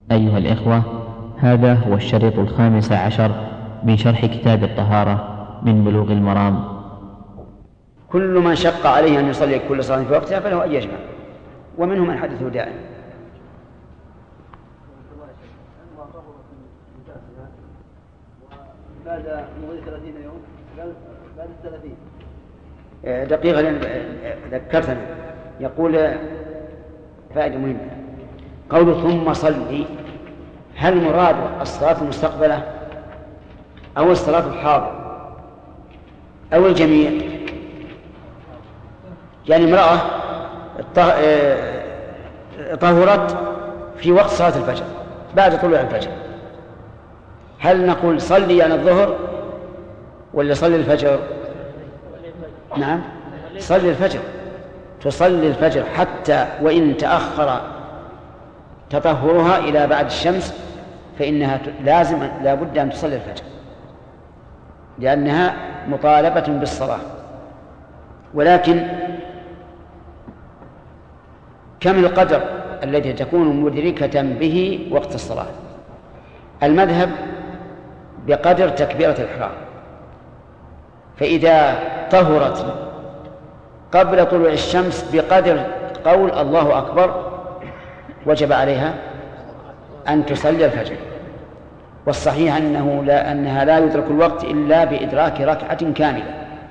أيها الإخوة، هذا هو الشريط 15 من شرح كتاب الطهارة من بلوغ المرام. كل من شق عليه أن يصلي كل صلاة في وقتها فله أن يجمع، ومنهم من حدثه دائم. بعد مضي 30 يوم بعد 30 دقيقة ذكرتنا. يقول فائدة مهمة، قول ثم صلي، هل مراد الصلاة المستقبلة أو الصلاة الحاضرة أو الجميع؟ يعني امرأة طهرت في وقت صلاة الفجر بعد طلوع الفجر، هل نقول صلي يعني الظهر ولا صلي الفجر؟ نعم، صلي الفجر. تصلي الفجر حتى وإن تأخر تطهرها إلى بعد الشمس، فإنها لا بد أن تصلي الفجر، لأنها مطالبة بالصلاة. ولكن كم القدر الذي تكون مدركة به وقت الصلاة؟ المذهب بقدر تكبيرة الإحرام، فإذا طهرت قبل طلوع الشمس بقدر قول الله أكبر وجب عليها أن تصلي الفجر. والصحيح أنها لا يدرك الوقت إلا بإدراك ركعة كاملة،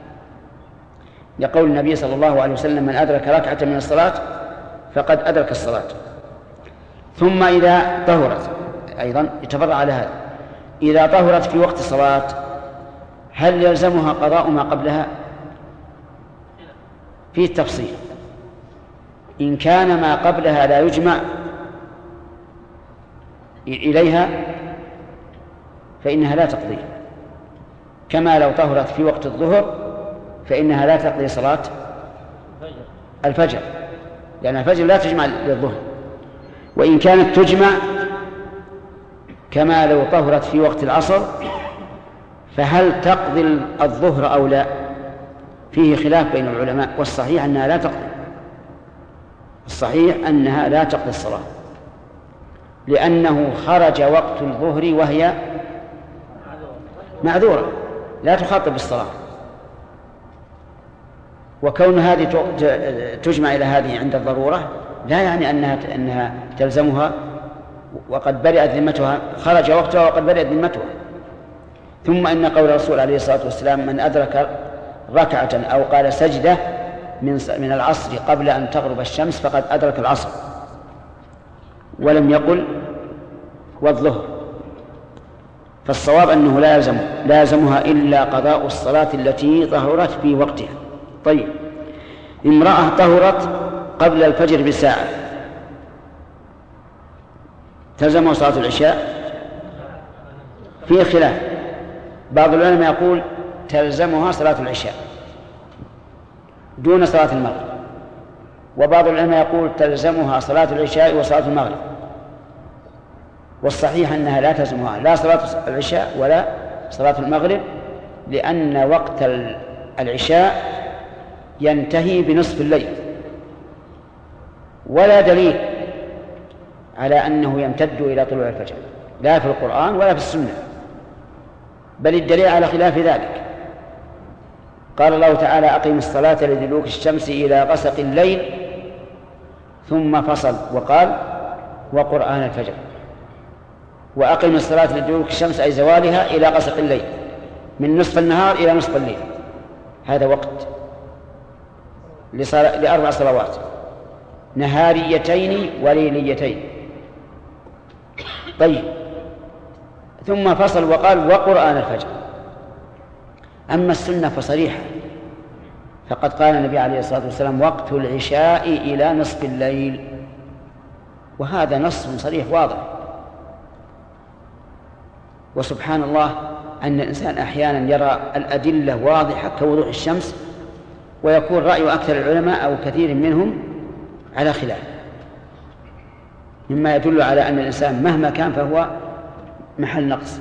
لقول النبي صلى الله عليه وسلم: من أدرك ركعة من الصلاة فقد أدرك الصلاة. ثم إذا طهرت أيضا يتفرع على هذا، إذا طهرت في وقت الصلاة هل يلزمها قضاء ما قبلها؟ فيه تفصيل. إن كان ما قبلها لا يجمع إليها فإنها لا تقضي، كما لو طهرت في وقت الظهر فإنها لا تقضي صلاة الفجر، لأن الفجر لا تجمع للظهر. وإن كانت تجمع كما لو طهرت في وقت العصر فهل تقضي الظهر أو لا؟ فيه خلاف بين العلماء، والصحيح أنها لا تقضي. الصحيح أنها لا تقضي الصلاة، لأنه خرج وقت الظهر وهي معذورة لا تخاطب بالصلاة. وكون هذه تجمع إلى هذه عند الضرورة لا يعني أنها تلزمها وقد برئت ذمتها، خرج وقتها وقد برئت ذمتها. ثم إن قول الرسول عليه الصلاة والسلام: من أدرك ركعة أو قال سجدة من العصر قبل أن تغرب الشمس فقد أدرك العصر، ولم يقل والظهر. فالصواب أنه لا يلزمها إلا قضاء الصلاة التي طهرت في وقتها. طيب، امرأة طهرت قبل الفجر بساعة تلزمها صلاة العشاء؟ فيه خلاف. بعض العلماء يقول تلزمها صلاة العشاء دون صلاة المغرب، وبعض العلماء يقول تلزمها صلاة العشاء وصلاة المغرب. والصحيح أنها لا تلزمها لا صلاة العشاء ولا صلاة المغرب، لأن وقت العشاء ينتهي بنصف الليل، ولا دليل على أنه يمتد إلى طلوع الفجر، لا في القرآن ولا في السنة، بل الدليل على خلاف ذلك. قال الله تعالى: أقم الصلاة لدلوك الشمس إلى غسق الليل، ثم فصل وقال: وقرآن الفجر. وأقم الصلاة لدلوك الشمس أي زوالها إلى غسق الليل، من نصف النهار إلى نصف الليل، هذا وقت لأربع صلوات نهاريتين وليليتين. طيب، ثم فصل وقال: وقرآن الفجر. أما السنة فصريحة، فقد قال النبي عليه الصلاة والسلام: وقت العشاء إلى نصف الليل، وهذا نص صريح واضح. وسبحان الله أن الإنسان أحيانا يرى الأدلة واضحة كوضوح الشمس، ويكون رأي أكثر العلماء أو كثير منهم على خلاف، مما يدل على أن الإنسان مهما كان فهو محل نقص.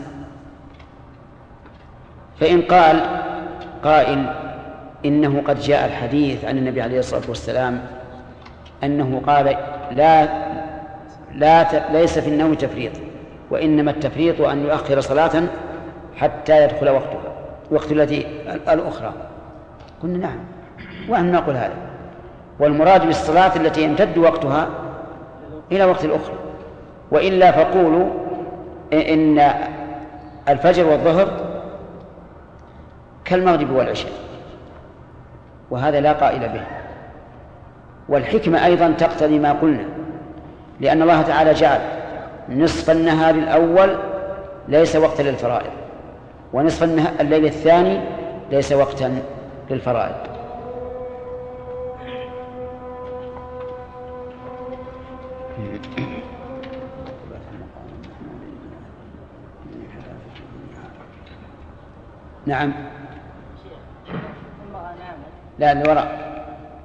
فإن قال قائل إنه قد جاء الحديث عن النبي عليه الصلاة والسلام أنه قال: ليس في النوم تفريط، وإنما التفريط أن يؤخر صلاة حتى يدخل وقت التي الأخرى. قلنا نعم، ونحن نقول هذا، والمراد بالصلاة التي يمتد وقتها إلى وقت الأخرى، وإلا فقولوا إن الفجر والظهر كالمغرب والعشاء، وهذا لا قائل به. والحكمة أيضا تقتضي ما قلنا، لأن الله تعالى جعل نصف النهار الأول ليس وقتا للفرائض، ونصف الليل الثاني ليس وقتا للفرائض. نعم. لا اللي وراء.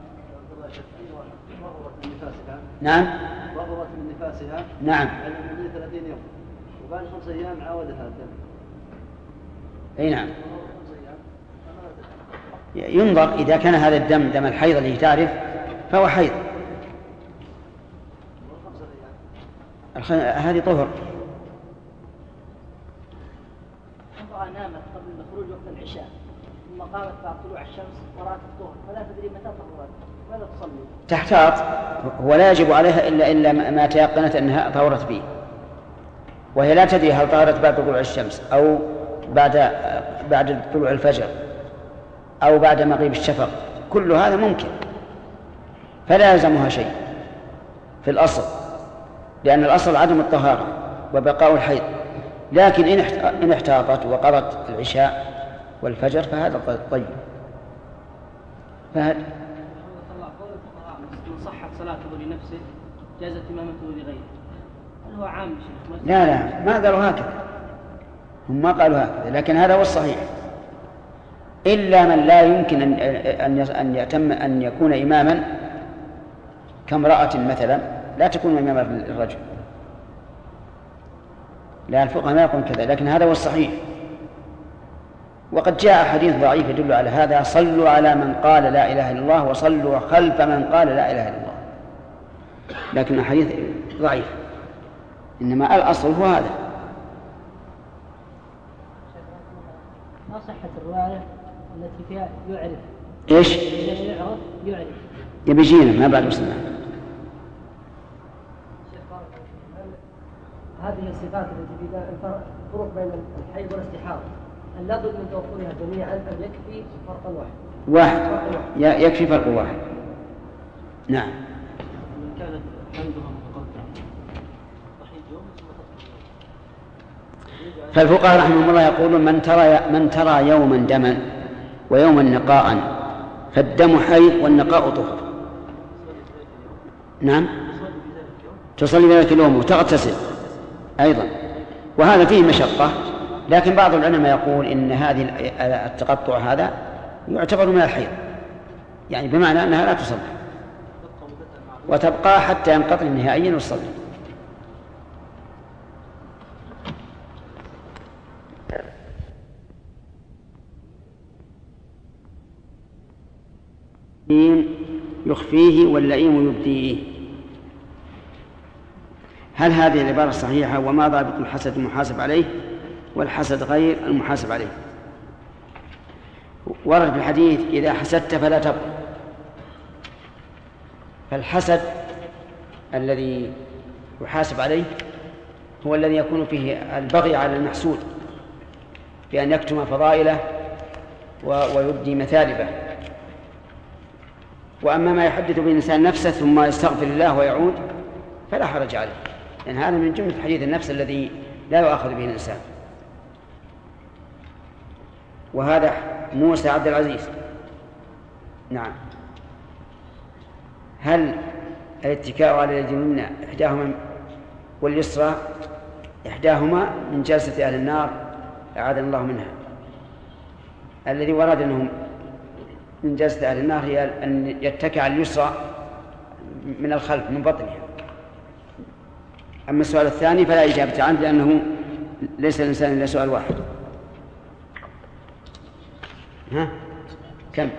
نعم. ضربت من نفاسها. نعم. من 30 يوم وبعد 5 أيام عاودها الدم. أي نعم. ينظر إذا كان هذا الدم دم الحيض الذي تعرف فهو حيض، هذه طهر. امرأة نامت قبل خروج وقت العشاء ثم قامت بعد طلوع الشمس ورأت الظهر فلا تدري متى طهرت، ماذا تصلي؟ تحتاط، ولا يجب عليها إلا ما تيقنت أنها طهرت به، وهي لا تدري هل طهرت بعد طلوع الشمس أو بعد طلوع الفجر أو بعد مغيب الشفق، كل هذا ممكن، فلا يلزمها شيء في الأصل، لأن الأصل عدم الطهارة وبقاء الحيض. لكن إن احتاطت وقضت العشاء والفجر فهذا طيب. فهل من صحت صلاته لنفسه جازت إمامته لغيره، هل هو عام شيخ؟ لا ما قالوا هكذا، هم ما قالوا هكذا، لكن هذا هو الصحيح. إلا من لا يمكن أن يكون إماما كامرأة مثلا لا تكون إماما للرجل، لا الفقهاء ما يقولون كذا، لكن هذا هو الصحيح. وقد جاء حديث ضعيف يدل على هذا: صلوا على من قال لا إله إلا الله وصلوا خلف من قال لا إله إلا الله، لكن الحديث ضعيف، إنما الأصل هو هذا. ما صحة الرواية التي فيها يعرف؟ إيش؟ يعرف يبيجينا ما بعد وصلنا. هذه الصفات التي فيها الفرق بين الحيض والاستحاضة، هل لابد من توفرها جميعا أم يكفي فرقا واحد؟ يكفي فرق واحد. نعم. من كانت حيضها متقطعة تحيض يوم فالفقهاء رحمهم الله يقولون من ترى يوما دما ويوما نقاء فالدم حيض والنقاء طهر. نعم، تصلي ذلك اليوم وتغتسل أيضا، وهذا فيه مشقة، لكن بعض العلماء يقول إن هذه التقطع هذا يعتبر من الحيض، يعني بمعنى أنها لا تصلي وتبقى حتى ينقطع نهائيا وتصلي. يخفيه واللئيم يبديه، هل هذه العبارة صحيحة؟ وما ضابط الحسد المحاسب عليه والحسد غير المحاسب عليه؟ ورد في الحديث: إذا حسدت فلا تبغ. فالحسد الذي يحاسب عليه هو الذي يكون فيه البغي على المحسود بأن يكتم فضائله ويبدي مثالبه. وأما ما يحدث به الإنسان نفسه ثم يستغفر الله ويعود فلا حرج عليه، لأن هذا من جملة حديث النفس الذي لا يؤاخذ به الإنسان. وهذا موسى عبد العزيز. نعم. هل الاتكاء على اليد اليمنى إحداهما واليسرى إحداهما من جلسة أهل النار أعاذنا الله منها؟ الذي ورد أنهم من جلسة أهل النار هي أن يتكئ على اليسرى من الخلف من بطنها. أما السؤال الثاني فلا إجابة عنه، لأنه ليس الإنسان إلا سؤال واحد. ها كم؟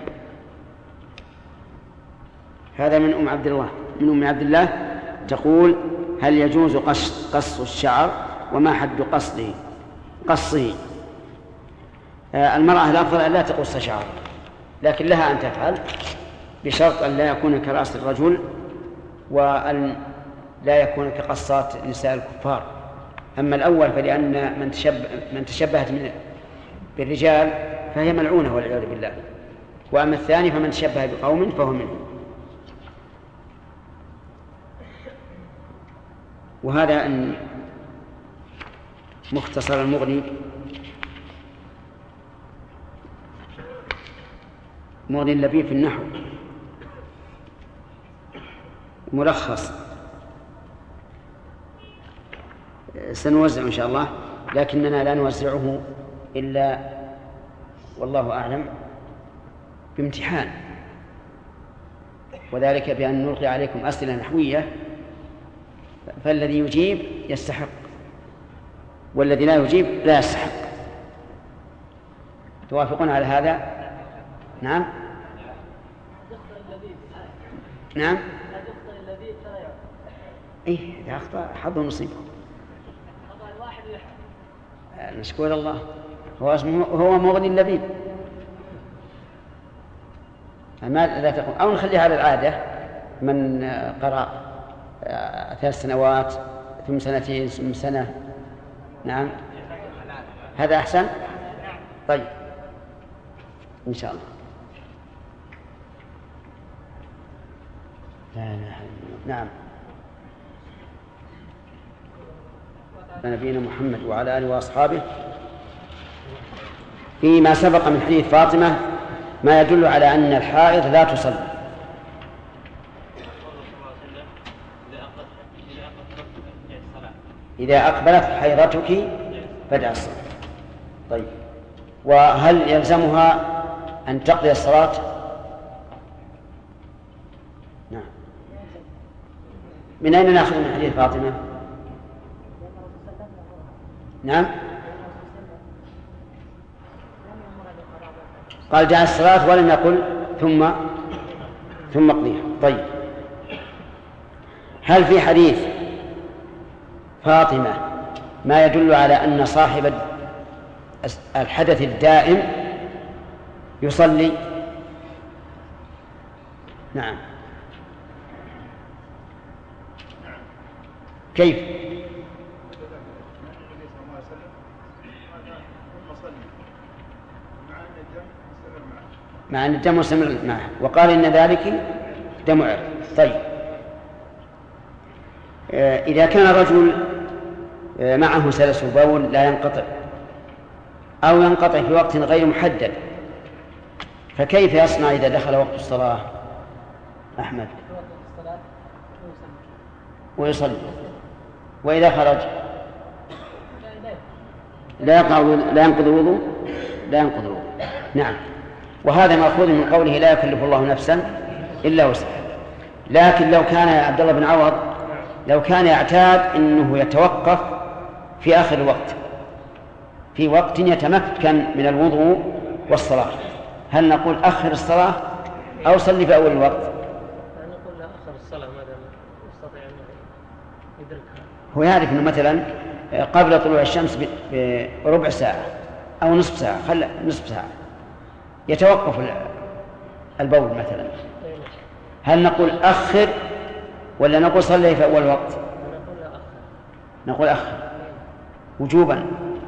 هذا من أم عبد الله. من أم عبد الله تقول: هل يجوز قص الشعر وما حد قصه؟ المرأة الأفضل أن لا تقص شعر، لكن لها أن تفعل بشرط أن لا يكون كرأس الرجل وأن لا يكون كقصات نساء الكفار. أما الأول فلأن من تشبهت بالرجال فهي ملعونة والعياذ بالله، وأما الثاني فمن تشبه بقوم فهو منهم. وهذا أن مختصر المغني اللبيب في النحو ملخص سنوزع إن شاء الله، لكننا لا نوزعه إلا والله أعلم بامتحان، وذلك بأن نلقي عليكم أسئلة نحوية، فالذي يجيب يستحق والذي لا يجيب لا يستحق. توافقون على هذا؟ نعم نعم. إيه إذا أخطأ حظه نصيبه. نشكر الله. هو مغني اللبيب. لا تقول أو نخليها على العادة، من قرأ 3 سنوات ثم 2 ثم سنة. نعم هذا أحسن. طيب إن شاء الله. لا إله إلا الله. نعم. نبينا محمد وعلى آله وأصحابه. فيما سبق من حديث فاطمة ما يدل على أن الحائض لا تصلي. إذا أقبلت حيضتك فدع الصلاة. طيب، وهل يلزمها أن تقضي الصلاة؟ نعم. من أين نأخذ من حديث فاطمة؟ نعم قال دع الصلاة ولم يقل ثم اقضيها. طيب، هل في حديث فاطمة ما يدل على أن صاحب الحدث الدائم يصلي؟ نعم. كيف؟ مع أن الدم مستمر معه، وقال إن ذلك دم عرق. طيب، إذا كان الرجل معه سلس بول لا ينقطع أو ينقطع في وقت غير محدد، فكيف يصنع إذا دخل وقت الصلاة؟ أحمد. ويصلي. وإذا خرج لا ينقض الوضوء. نعم. وهذا مأخوذ من قوله لا يكلف الله نفسا إلا وسعها. لكن لو كان يا عبد الله بن عوض لو كان يعتاد أنه يتوقف في آخر الوقت في وقت يتمكن من الوضوء والصلاة، هل نقول أخر الصلاة أو صلي في أول الوقت؟ نقول لا، أخر الصلاة ما دام يستطيع أن يدركها. هو يعرف أنه مثلا قبل طلوع الشمس بربع ساعة أو نصف ساعة، خلى نصف ساعة يتوقف البول مثلا، هل نقول أخر ولا نقول صلي في أول وقت؟ نقول أخر وجوبا.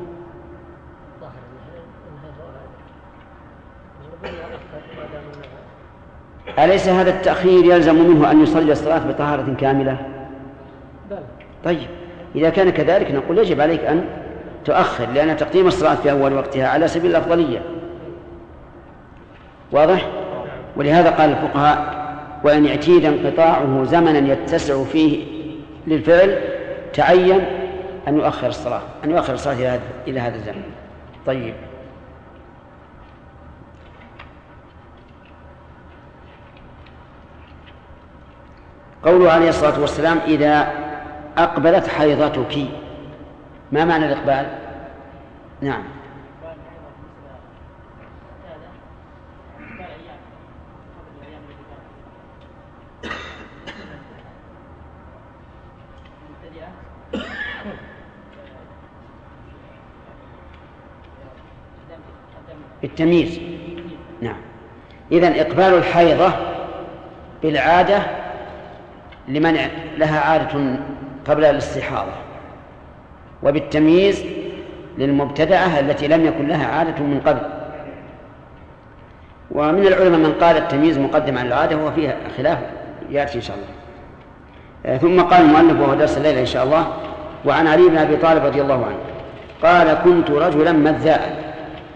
أليس هذا التأخير يلزم منه أن يصلي الصلاة بطهارة كاملة؟ طيب، إذا كان كذلك نقول يجب عليك أن تؤخر، لأن تقديم الصلاة في أول وقتها على سبيل الأفضلية. واضح؟ ولهذا قال الفقهاء وأن يعتيد انقطاعه زمنا يتسع فيه للفعل تعين أن يؤخر الصلاة إلى هذا الزمن. طيب، قوله عليه الصلاة والسلام إذا أقبلت حيضتك، ما معنى الإقبال؟ نعم. بالتمييز. نعم. إذن إقبال الحيضة بالعادة لمن لها عادة قبل الاستحاضة، وبالتمييز للمبتدأة التي لم يكن لها عادة من قبل. ومن العلماء من قال التمييز مقدم على العادة، وهو فيها خلاف يأتي إن شاء الله. ثم قال المؤلف وهو درس الليلة إن شاء الله: وعن علي بن أبي طالب رضي الله عنه قال: كنت رجلا مذاء.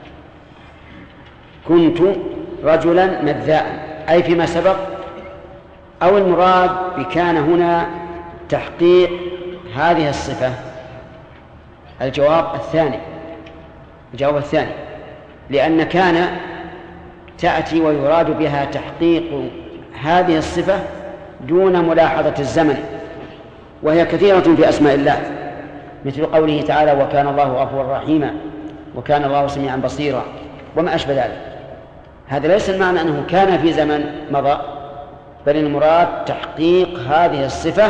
كنت رجلا مذاء أي فيما سبق، أو المراد بكان هنا تحقيق هذه الصفة؟ الجواب الثاني، لأن كان تأتي ويراد بها تحقيق هذه الصفة دون ملاحظة الزمن، وهي كثيرة في أسماء الله، مثل قوله تعالى: وكان الله غفورا رحيما، وكان الله سميعا بصيرا، وما أشبه ذلك. هذا ليس المعنى أنه كان في زمن مضى، بل المراد تحقيق هذه الصفة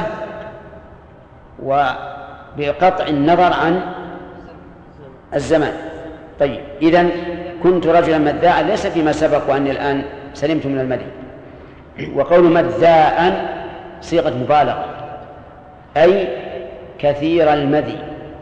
وبقطع النظر عن الزمن. طيب، إذن كنت رجلا مذاء ليس فيما سبق وأني الآن سلمت من المذي. وقول مذاء صيغة مبالغة، أي كثير المذي.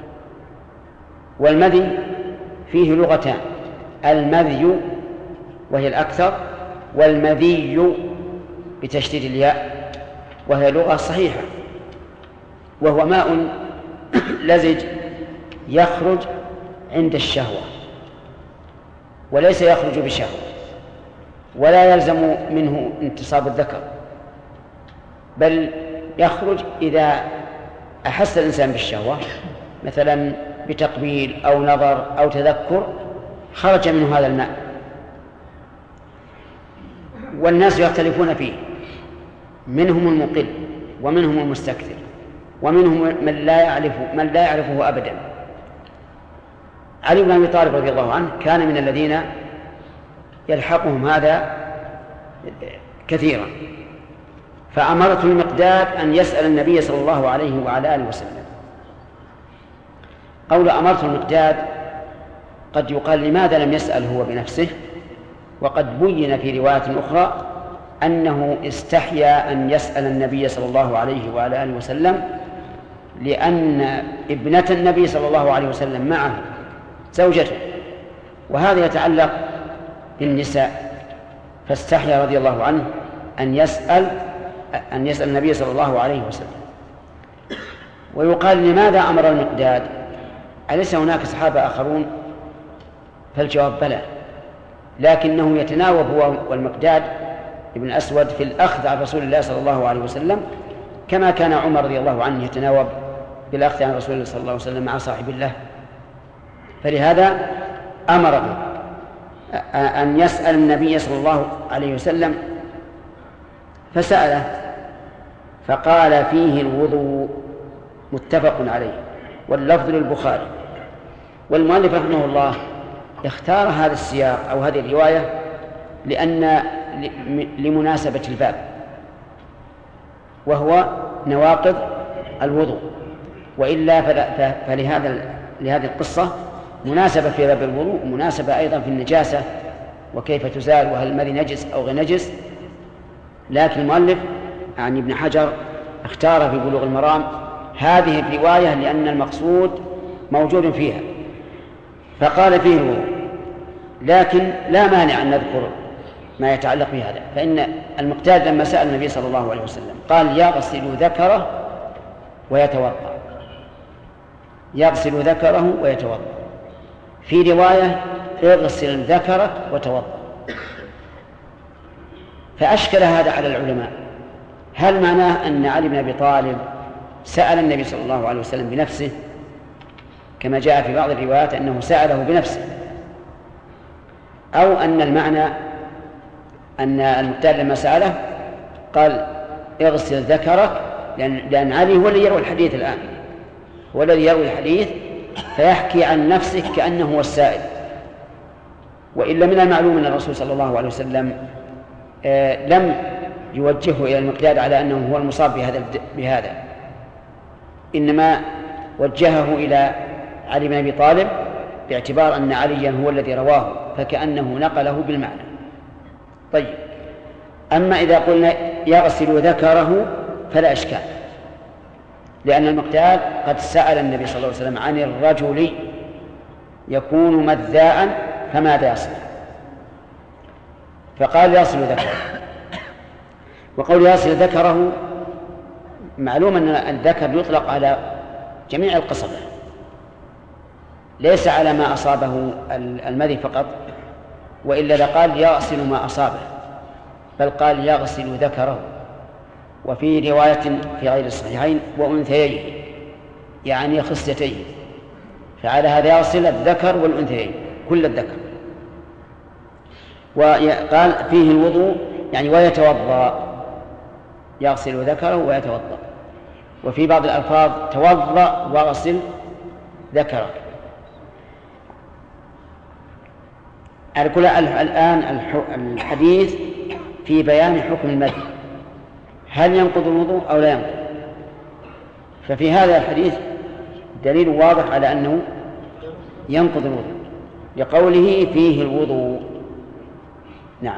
والمذي فيه لغتان: المذي وهي الأكثر، والمذي بتشديد الياء وهي لغة صحيحة، وهو ماء لزج يخرج عند الشهوة وليس يخرج بشهوة، ولا يلزم منه انتصاب الذكر، بل يخرج إذا أحس الإنسان بالشهوة، مثلا بتقبيل أو نظر أو تذكر، خرج منه هذا الماء. والناس يختلفون فيه، منهم المقل ومنهم المستكثر ومنهم من لا يعرفه أبدا. علي بن أبي طالب رضي الله عنه كان من الذين يلحقهم هذا كثيرا، فأمرته المقداد أن يسأل النبي صلى الله عليه وعلى آله وسلم. قول أمرته المقداد قد يقال لماذا لم يسأل هو بنفسه، وقد بين في رواية أخرى أنه استحيا أن يسأل النبي صلى الله عليه وعلى آله وسلم، لأن ابنة النبي صلى الله عليه وسلم معه زوجته، وهذا يتعلق بالنساء، فاستحيا رضي الله عنه أن يسأل النبي صلى الله عليه وسلم. ويقال لماذا أمر المقداد؟ أليس هناك صحابة آخرون؟ فالجواب بلى، لكنه يتناوب هو والمقداد ابن أسود في الأخذ عن رسول الله صلى الله عليه وسلم، كما كان عمر رضي الله عنه يتناوب بالأخذ عن رسول الله صلى الله عليه وسلم مع صاحب الله. فلهذا أمره أن يسأل النبي صلى الله عليه وسلم، فسأله فقال فيه الوضوء، متفق عليه، واللفظ للبخاري. والمؤلف رحمه الله اختار هذا السياق أو هذه الرواية لمناسبة الباب، وهو نواقض الوضوء، وإلا لهذه القصة مناسبة في باب الوضوء، ومناسبة أيضا في النجاسة وكيف تزال، وهل المذي نجس أو غير نجس. لكن المؤلف يعني ابن حجر اختار في بلوغ المرام هذه الرواية لأن المقصود موجود فيها، فقال فيه الوضوء. لكن لا مانع أن نذكر ما يتعلق بهذا، فإن المقتاد لما سأل النبي صلى الله عليه وسلم قال: يغسل ذكره ويتوضأ، يغسل ذكره ويتوضأ. في رواية: اغسل ذكرك وتوضأ. فأشكل هذا على العلماء، هل معناه أن علي بن أبي طالب سأل النبي صلى الله عليه وسلم بنفسه كما جاء في بعض الروايات أنه سأله بنفسه، أو أن المعنى أن المقتاد لما سأله قال: اغسل ذكرك، لأن علي هو الذي يروي الحديث الآن، هو الذي يروي الحديث، فيحكي عن نفسه كأنه هو السائل. وإلا من المعلوم أن الرسول صلى الله عليه وسلم لم يوجهه إلى المقداد على أنه هو المصاب بهذا، إنما وجهه إلى علي بن أبي طالب باعتبار أن عليا هو الذي رواه فكأنه نقله بالمعنى. طيب، أما إذا قلنا يغسل ذكره فلا إشكال، لأن المقداد قد سأل النبي صلى الله عليه وسلم عن الرجل يكون مذاء فماذا يصنع؟ فقال يغسل ذكره. وقول يغسل ذكره معلوم أن الذكر يطلق على جميع القصبة، ليس على ما أصابه المذي فقط، وإلا لقال يغسل ما أصابه، بل قال يغسل ذكره. وفي رواية في غير الصحيحين وأنثيين، يعني خصيتين، فعلى هذا يغسل الذكر والأنثيين كل الذكر. وقال فيه الوضوء يعني ويتوضأ، يغسل ذكره ويتوضأ. وفي بعض الألفاظ توضأ واغسل ذكره. على كل الآن الحديث في بيان حكم المذي، هل ينقض الوضوء أو لا ينقض؟ ففي هذا الحديث دليل واضح على أنه ينقض الوضوء لقوله فيه الوضوء. نعم.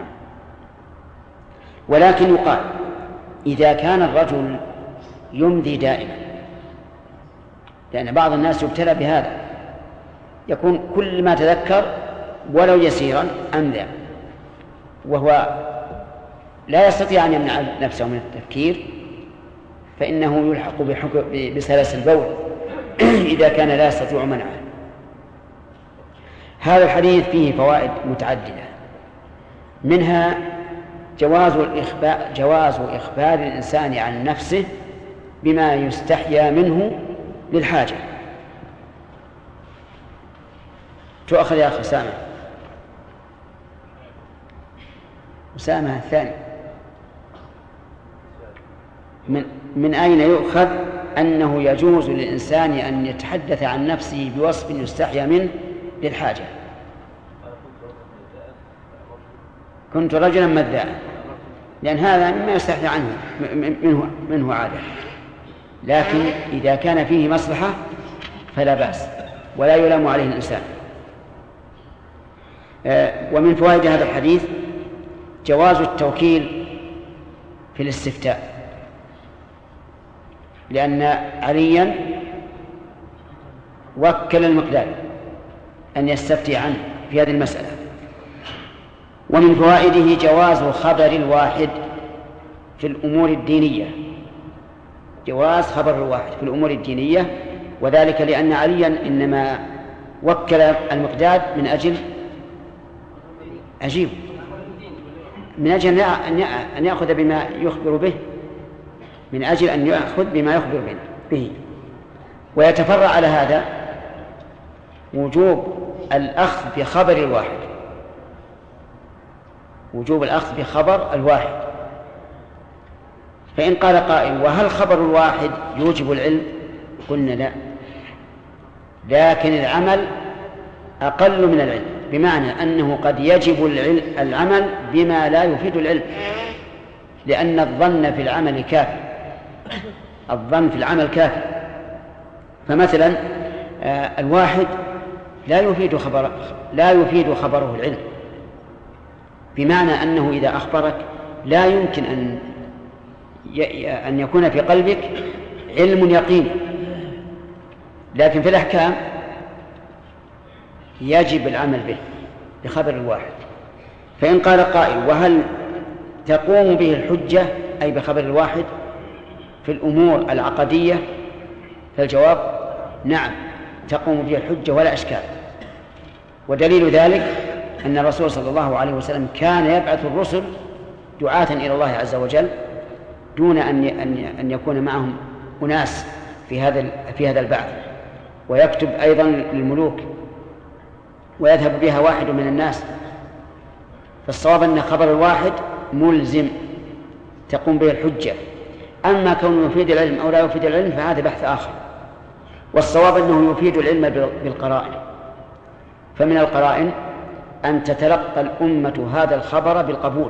ولكن يقال إذا كان الرجل يمذي دائما، لأن بعض الناس يبتلى بهذا، يكون كل ما تذكر ولو يسيرا أمذى، وهو لا يستطيع أن يمنع نفسه من التفكير، فإنه يلحق بسلاسل البول إذا كان لا يستطيع منعه. هذا الحديث فيه فوائد متعددة، منها جواز إخبار الإنسان عن نفسه بما يستحيا منه للحاجة. تؤخذ يا أخي أسامة الثاني. من أين يؤخذ أنه يجوز للإنسان أن يتحدث عن نفسه بوصف يستحيا منه للحاجة؟ كنت رجلا مذاء، لأن هذا مما يستحيا عنه منه عادة، لكن إذا كان فيه مصلحة فلا بأس ولا يلام عليه الإنسان. ومن فوائد هذا الحديث جواز التوكيل في الاستفتاء، لأن عليا وكل المقداد أن يستفتي عنه في هذه المسألة. ومن فوائده جواز خبر الواحد في الأمور الدينية، جواز خبر الواحد في الأمور الدينية، وذلك لأن عليا إنما وكل المقداد من أجل من أجل أن يأخذ بما يخبر به، من أجل أن يأخذ بما يخبر به. ويتفرع على هذا وجوب الأخذ بخبر الواحد، وجوب الأخذ بخبر الواحد. فإن قال قائل وهل خبر الواحد يوجب العلم؟ قلنا لا، لكن العمل أقل من العلم، بمعنى أنه قد يجب العمل بما لا يفيد العلم، لأن الظن في العمل كافي، الظن في العمل كافي. فمثلا الواحد لا يفيد خبره العلم، بمعنى أنه إذا أخبرك لا يمكن أن يكون في قلبك علم يقين، لكن في الأحكام يجب العمل به بخبر الواحد. فإن قال قائل وهل تقوم به الحجة أي بخبر الواحد في الأمور العقدية؟ فالجواب نعم، تقوم به الحجة ولا إشكال. ودليل ذلك أن الرسول صلى الله عليه وسلم كان يبعث الرسل دعاة إلى الله عز وجل دون أن يكون معهم أناس في هذا البعث، ويكتب أيضا للملوك ويذهب بها واحد من الناس. فالصواب أن خبر الواحد ملزم تقوم به الحجة. أما كونه يفيد العلم أو لا يفيد العلم فهذا بحث آخر. والصواب أنه يفيد العلم بالقرائن، فمن القرائن أن تتلقى الأمة هذا الخبر بالقبول،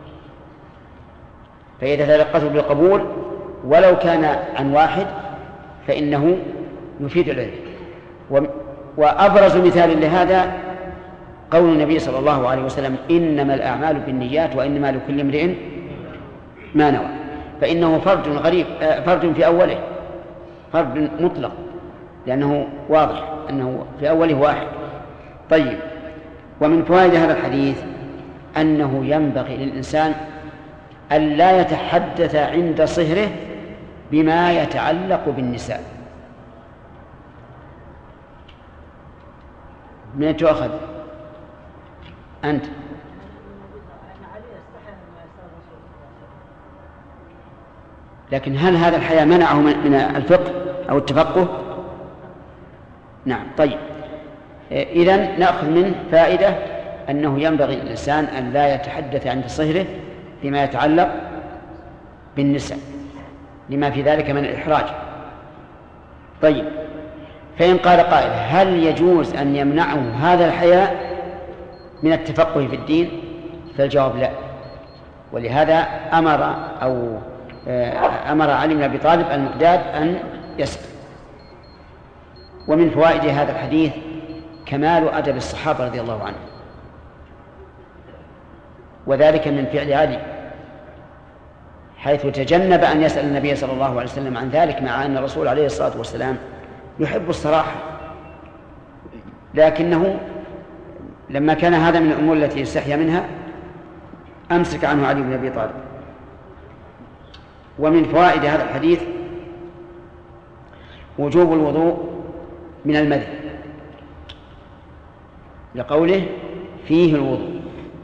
فإذا تلقته بالقبول ولو كان عن واحد فإنه يفيد العلم. وأبرز مثال لهذا قول النبي صلى الله عليه وسلم: إنما الأعمال بالنيات وإنما لكل امرئ ما نوى. فإنه فرد غريب، فرد في أوله، فرد مطلق، لأنه واضح أنه في أوله واحد. طيب، ومن فوائد هذا الحديث أنه ينبغي للإنسان أن لا يتحدث عند صهره بما يتعلق بالنساء. من تؤخذ أنت؟ لكن هل هذا الحياء منعه من الفقه أو التفقه؟ نعم. طيب، إذن نأخذ منه فائدة أنه ينبغي للإنسان أن لا يتحدث عند صهره بما يتعلق بالنساء لما في ذلك من الإحراج. طيب، فإن قال قائل: هل يجوز أن يمنعه هذا الحياء من التفقه في الدين؟ فالجواب لا. ولهذا أمر علي بن أبي طالب المقداد أن يسأل. ومن فوائد هذا الحديث كمال أدب الصحابة رضي الله عنهم، وذلك من فعل علي، حيث تجنب أن يسأل النبي صلى الله عليه وسلم عن ذلك، مع أن الرسول عليه الصلاة والسلام يحب الصراحة، لكنه لما كان هذا من الأمور التي يستحيا منها أمسك عنه علي بن أبي طالب. ومن فوائد هذا الحديث وجوب الوضوء من المذي، لقوله: فيه الوضوء.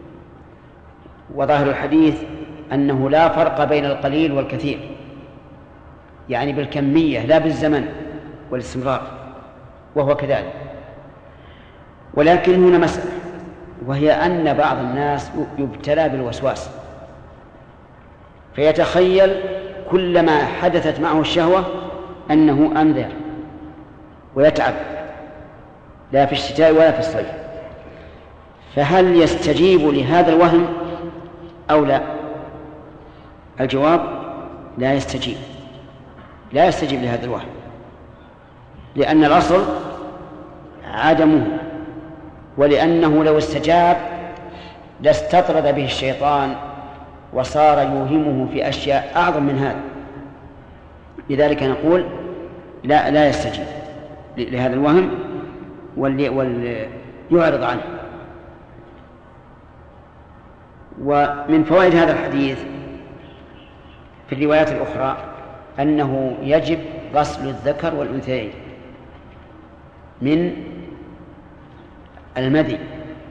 وظاهر الحديث أنه لا فرق بين القليل والكثير، يعني بالكمية لا بالزمن والاستمرار، وهو كذلك. ولكن هنا مسألة، وهي أن بعض الناس يبتلى بالوسواس، فيتخيل كلما حدثت معه الشهوة أنه أنذر ويتعب، لا في الشتاء ولا في الصيف. فهل يستجيب لهذا الوهم أو لا؟ الجواب: لا يستجيب لهذا الوهم، لأن الأصل عدمه، ولأنه لو استجاب لاستطرد به الشيطان وصار يوهمه في أشياء أعظم من هذا. لذلك نقول لا يستجيب لهذا الوهم ويعرض عنه. ومن فوائد هذا الحديث في الروايات الأخرى أنه يجب غسل الذكر والأنثيين من المذي.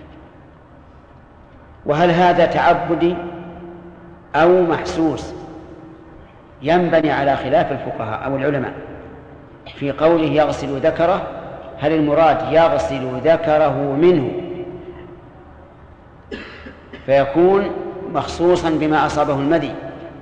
وهل هذا تعبدي أو محسوس؟ ينبني على خلاف الفقهاء أو العلماء في قوله يغسل ذكره. هل المراد يغسل ذكره منه فيكون مخصوصا بما أصابه المذي؟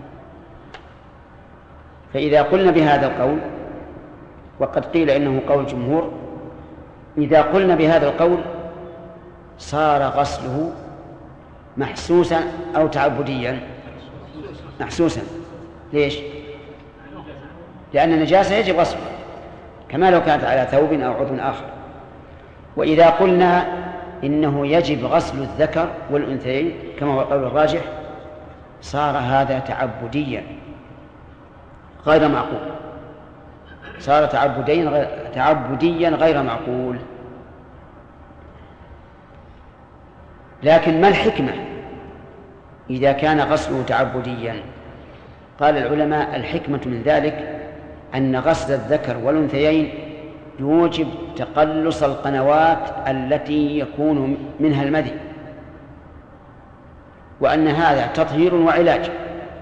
فإذا قلنا بهذا القول، وقد قيل إنه قول جمهور، إذا قلنا بهذا القول صار غسله محسوسا أو تعبديا؟ محسوسا. ليش؟ لأن النجاسة يجب غسلها كما لو كانت على ثوب أو عضو آخر. وإذا قلنا إنه يجب غسل الذكر والأنثيين كما هو القول الراجح، صار هذا تعبديا غير معقول، صار تعبديا غير معقول. لكن ما الحكمة إذا كان غسله تعبديا؟ قال العلماء: الحكمة من ذلك أن غسل الذكر والأنثيين يوجب تقلص القنوات التي يكون منها المذي، وأن هذا تطهير وعلاج،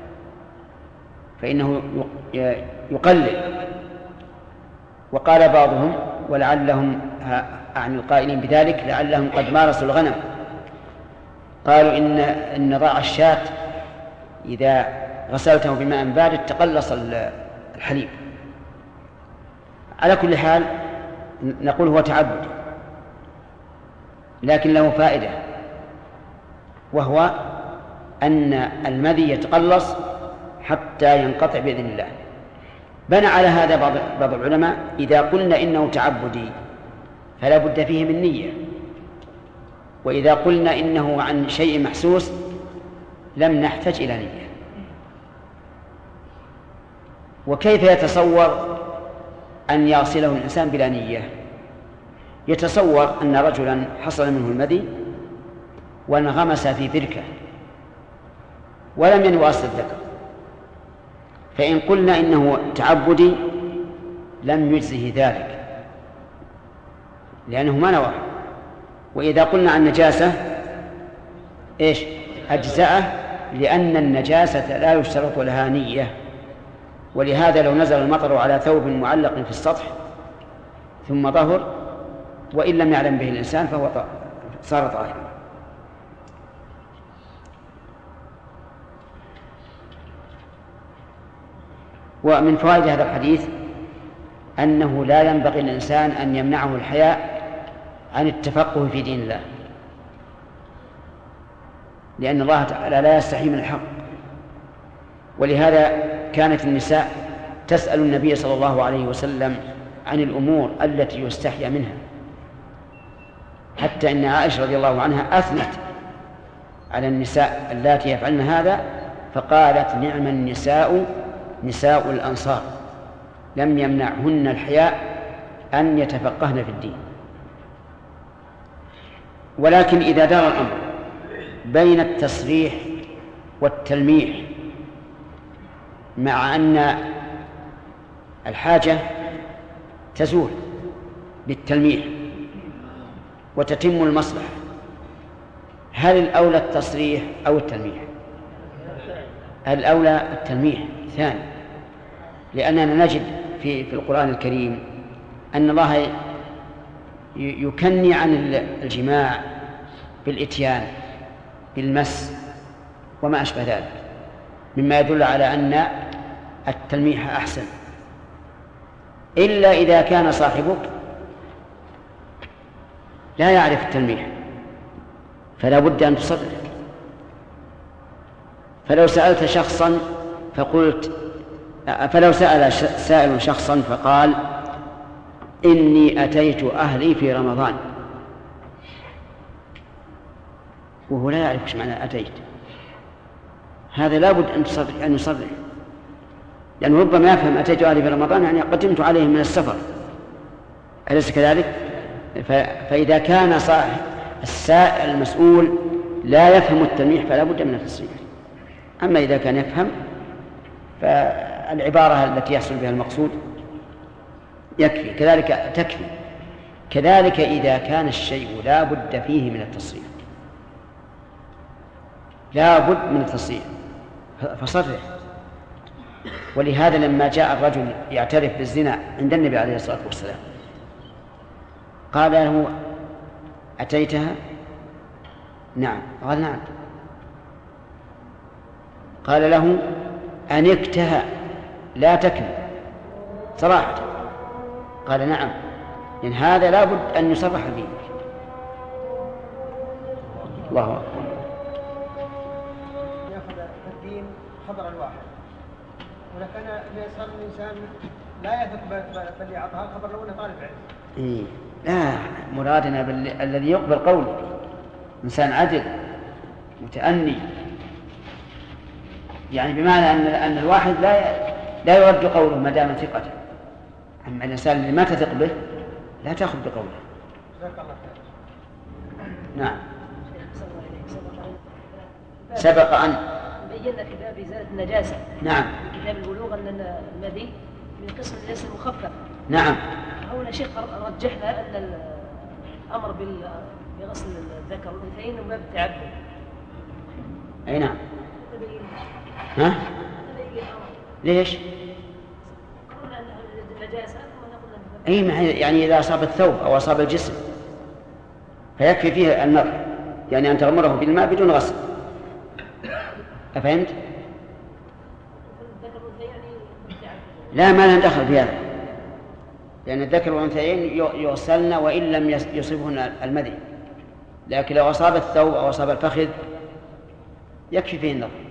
فإنه يقلل. وقال بعضهم، ولعلهم عن القائلين بذلك لعلهم قد مارسوا الغنم، قالوا إن ضاع الشاة إذا غسلته بماء بارد تقلص الحليب. على كل حال نقول هو تعبد، لكن له فائدة، وهو أن المذي يتقلص حتى ينقطع بإذن الله. بنى على هذا بعض العلماء: إذا قلنا إنه تعبدي فلا بد فيه من نية. وإذا قلنا إنه عن شيء محسوس لم نحتج إلى نية. وكيف يتصور أن يصله الإنسان بلا نية؟ يتصور أن رجلا حصل منه المذي وانغمس في بركة ولم ينوي أصل الذكر، فإن قلنا إنه تعبدي لم يجزه ذلك لأنه ما نوى. وإذا قلنا عن نجاسة إيش أجزأه، لأن النجاسة لا يشترط لها نية. ولهذا لو نزل المطر على ثوب معلق في السطح ثم ظهر وإن لم يعلم به الإنسان فهو صار طاهرا. ومن فوائد هذا الحديث أنه لا ينبغي للإنسان أن يمنعه الحياء عن التفقه في دين الله، لأن الله تعالى لا يستحي من الحق. ولهذا كانت النساء تسأل النبي صلى الله عليه وسلم عن الأمور التي يستحيا منها، حتى إن عائشة رضي الله عنها أثنت على النساء اللاتي يفعلن هذا فقالت: نعم النساء نساء الأنصار لم يمنعهن الحياء أن يتفقهن في الدين. ولكن إذا دار الأمر بين التصريح والتلميح مع أن الحاجة تزول بالتلميح وتتم المصلحة، هل الأولى التصريح أو التلميح؟ الأولى التلميح ثاني، لأننا نجد في القرآن الكريم أن الله يكني عن الجماع بالإتيان بالمس وما أشبه ذلك، مما يدل على أن التلميح أحسن، إلا إذا كان صاحبك لا يعرف التلميح فلا بد أن تصرح. فلو سألت شخصا فقلت فلو سأل سائل شخصا فقال: إني أتيت أهلي في رمضان، وهو لا يعرف ايش معنى أتيت، هذا لا بد أن يصرح، لأنه ربما يفهم أتيت أهلي في رمضان يعني قدمت عليهم من السفر، أليس كذلك؟ فإذا كان صاحب السائل المسؤول لا يفهم التلميح فلا بد من التصريح. أما إذا كان يفهم فالعبارة التي يحصل بها المقصود يكفي، كذلك تكفي. كذلك إذا كان الشيء لا بد فيه من التصريح، لا بد من التصريح فصرح. ولهذا لما جاء الرجل يعترف بالزنا عند النبي عليه الصلاة والسلام قال له: أتيتها؟ نعم. قال: نعم. قال له: أنكتها لا تكن صراحة؟ قال: نعم. لأن هذا لا بد أن يصرح به. الله أكبر. يأخذ الدين خبرا واحد، ولكن يسأل الإنسان لا يثق بل يعطها خبر لو أنه طالب علم. لا، مرادنا الذي يقبل قوله إنسان عدل متأني، يعني بمعنى أن الواحد لا يرد قوله ما دام ثقته. أما الإنسان اللي ما تثق به لا تأخذ بقوله. نعم. سبق أن بينا في باب إزالة النجاسة. نعم. في كتاب البلوغ أن المذي من قسم النجاسة المخففة. نعم. هنا شيخ رجحنا أن الأمر بغسل الذكر والأنثيين من باب التعبد. أي نعم. ها؟ ليش؟ قلنا أن النجاسة يعني إذا أصاب الثوب أو أصاب الجسم فيكفي فيه النظر، يعني أن تغمره بالماء بدون غسل. أفهمت؟ لا، ما لنا دخل في هذا، لأن الذكر والأنثيين يغسلن وإن لم يصيبهن المذي، لكن لو أصاب الثوب أو أصاب الفخذ يكفي فيه النظر.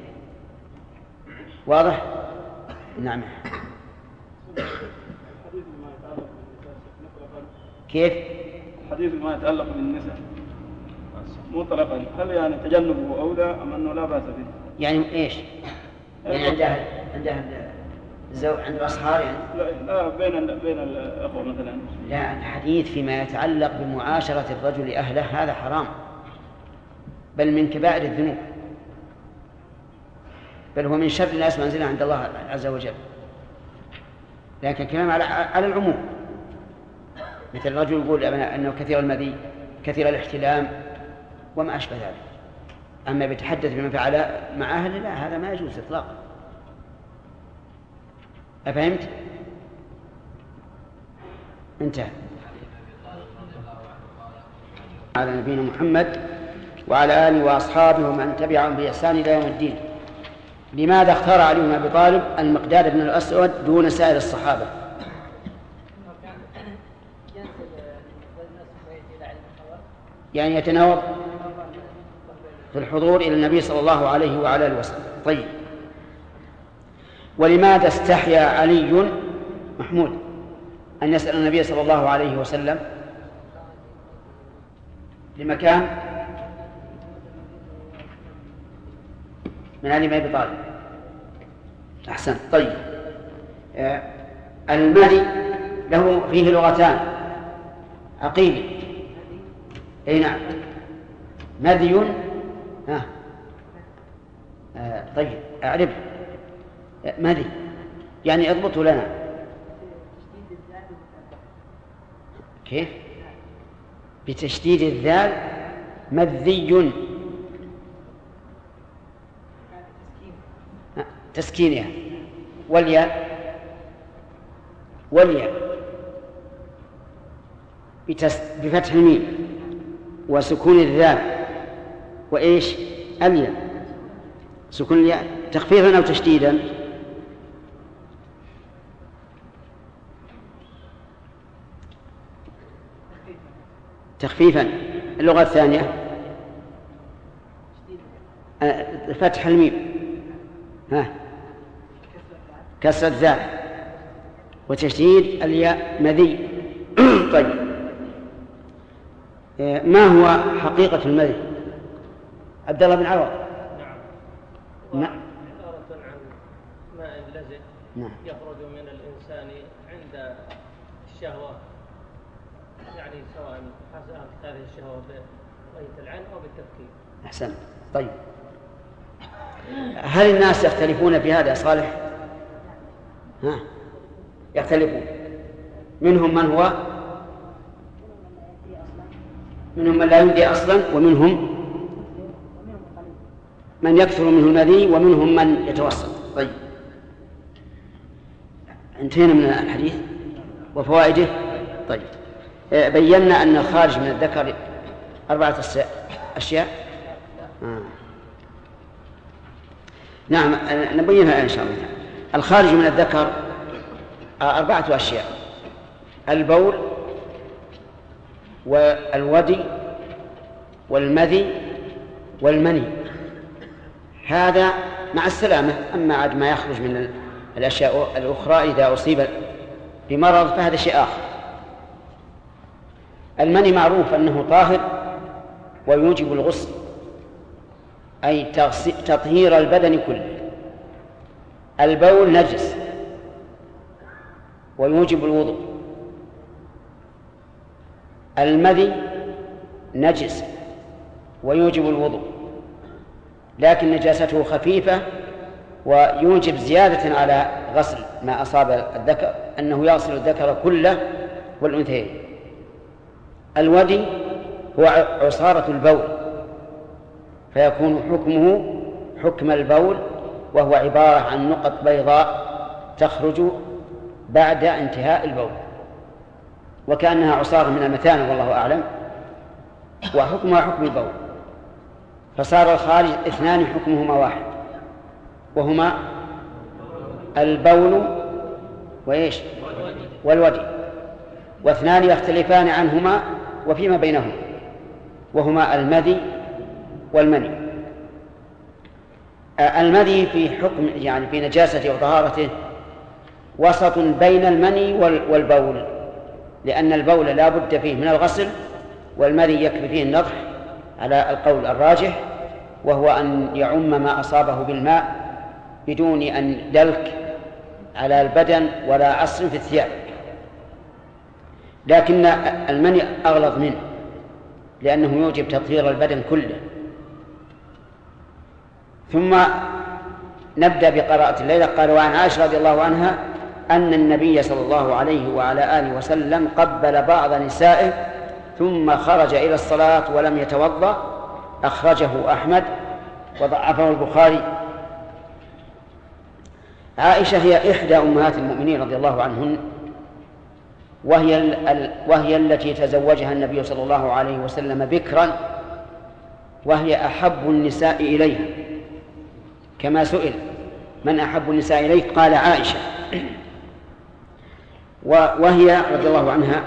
واضح؟ نعم. كيف؟ الحديث ما يتعلق بالنساء مطلقا، هل يعني تجنبه أولى أم أنه لا بأس به؟ يعني إيش؟ يعني عندها الزوج عند الأصهار يعني؟ لا بين الأخوة مثلا. لا، الحديث فيما يتعلق بمعاشرة الرجل أهله هذا حرام، بل من كبائر الذنوب، بل هو من شر الناس منزلا عند الله عز وجل. لكن كلام على العموم، مثل الرجل يقول أنه كثير المذي كثير الاحتلام وما أشبه ذلك. أما بيتحدث بما فعل مع أهله لا، هذا ما يجوز إطلاقا. أفهمت؟ انتهى. على نبينا محمد وعلى آله وأصحابه ومن تبعهم بإحسان إلى يوم الدين. لماذا اختار علي بن أبي طالب المقداد بن الأسود دون سائر الصحابة؟ يعني يتناوب في الحضور إلى النبي صلى الله عليه وعلى آله وسلم. طيب، ولماذا استحيا علي محمود أن يسأل النبي صلى الله عليه وسلم لمكان من علي بن أبي طالب؟ أحسن. طيب، المذي له فيه لغتان، عقيل. أي نعم، مذي. طيب، أعرف مذي يعني اضبطه لنا. كيف؟ بتشديد الذال مذي، تسكينها. والياء بفتح الميم وسكون الذال وإيش الياء، سكون الياء تخفيفا أو تشديدا. تخفيفا. اللغة الثانية فتح الميم، كسر الذال وتشديد الياء مذي. طيب، ما هو حقيقة المذي؟ عبد الله بن عوض. نعم. عبارة عن ماء لزج يخرج من الإنسان عند الشهوة، يعني سواء حصلت هذه الشهوة برؤية العين أو بالتفكير. أحسن. طيب، هل الناس يختلفون في هذا يا صالح؟ يختلفون. منهم من لا يمضي أصلا، ومنهم من يكثر منه المذي، ومنهم من يتوسط. طيب، انتهينا من الحديث وفوائده. طيب، بينا أن الخارج من الذكر 4 أشياء. نعم، نبينها إن شاء الله. الخارج من الذكر 4 أشياء: البول والودي والمذي والمني. هذا مع السلامة. أما عاد ما يخرج من الأشياء الأخرى إذا أصيب بمرض فهذا شيء آخر. المني معروف أنه طاهر ويوجب الغسل، أي تطهير البدن كله. البول نجس ويوجب الوضوء. المذي نجس ويوجب الوضوء، لكن نجاسته خفيفة ويوجب زيادة على غسل ما أصاب الذكر، أنه يغسل الذكر كله والأنثيين. الودي هو عصارة البول، فيكون حكمه حكم البول، وهو عبارة عن نقط بيضاء تخرج بعد انتهاء البول، وكأنها عصارة من المثانة والله أعلم، وحكمها حكم البول. فصار الخارج 2 حكمهما واحد، وهما البول وإيش والودي، و2 يختلفان عنهما وفيما بينهما، وهما المذي والمني. المذي في حكم يعني في نجاسته وطهارته وسط بين المني والبول، لأن البول لا بد فيه من الغسل والمذي يكفي فيه النضح على القول الراجح، وهو أن يعم ما أصابه بالماء بدون أن دلك على البدن ولا عصر في الثياب. لكن المني أغلظ منه لأنه يوجب تطهير البدن كله. ثم نبدأ بقراءة الليلة. قال: وعن عائشة رضي الله عنها أن النبي صلى الله عليه وعلى آله وسلم قبل بعض نسائه ثم خرج إلى الصلاة ولم يتوضأ. أخرجه أحمد وضعفه البخاري. عائشة هي إحدى أمهات المؤمنين رضي الله عنهن، وهي التي تزوجها النبي صلى الله عليه وسلم بكرا، وهي أحب النساء إليه، كما سئل من أحب النساء إليه قال عائشة. وهي رضي الله عنها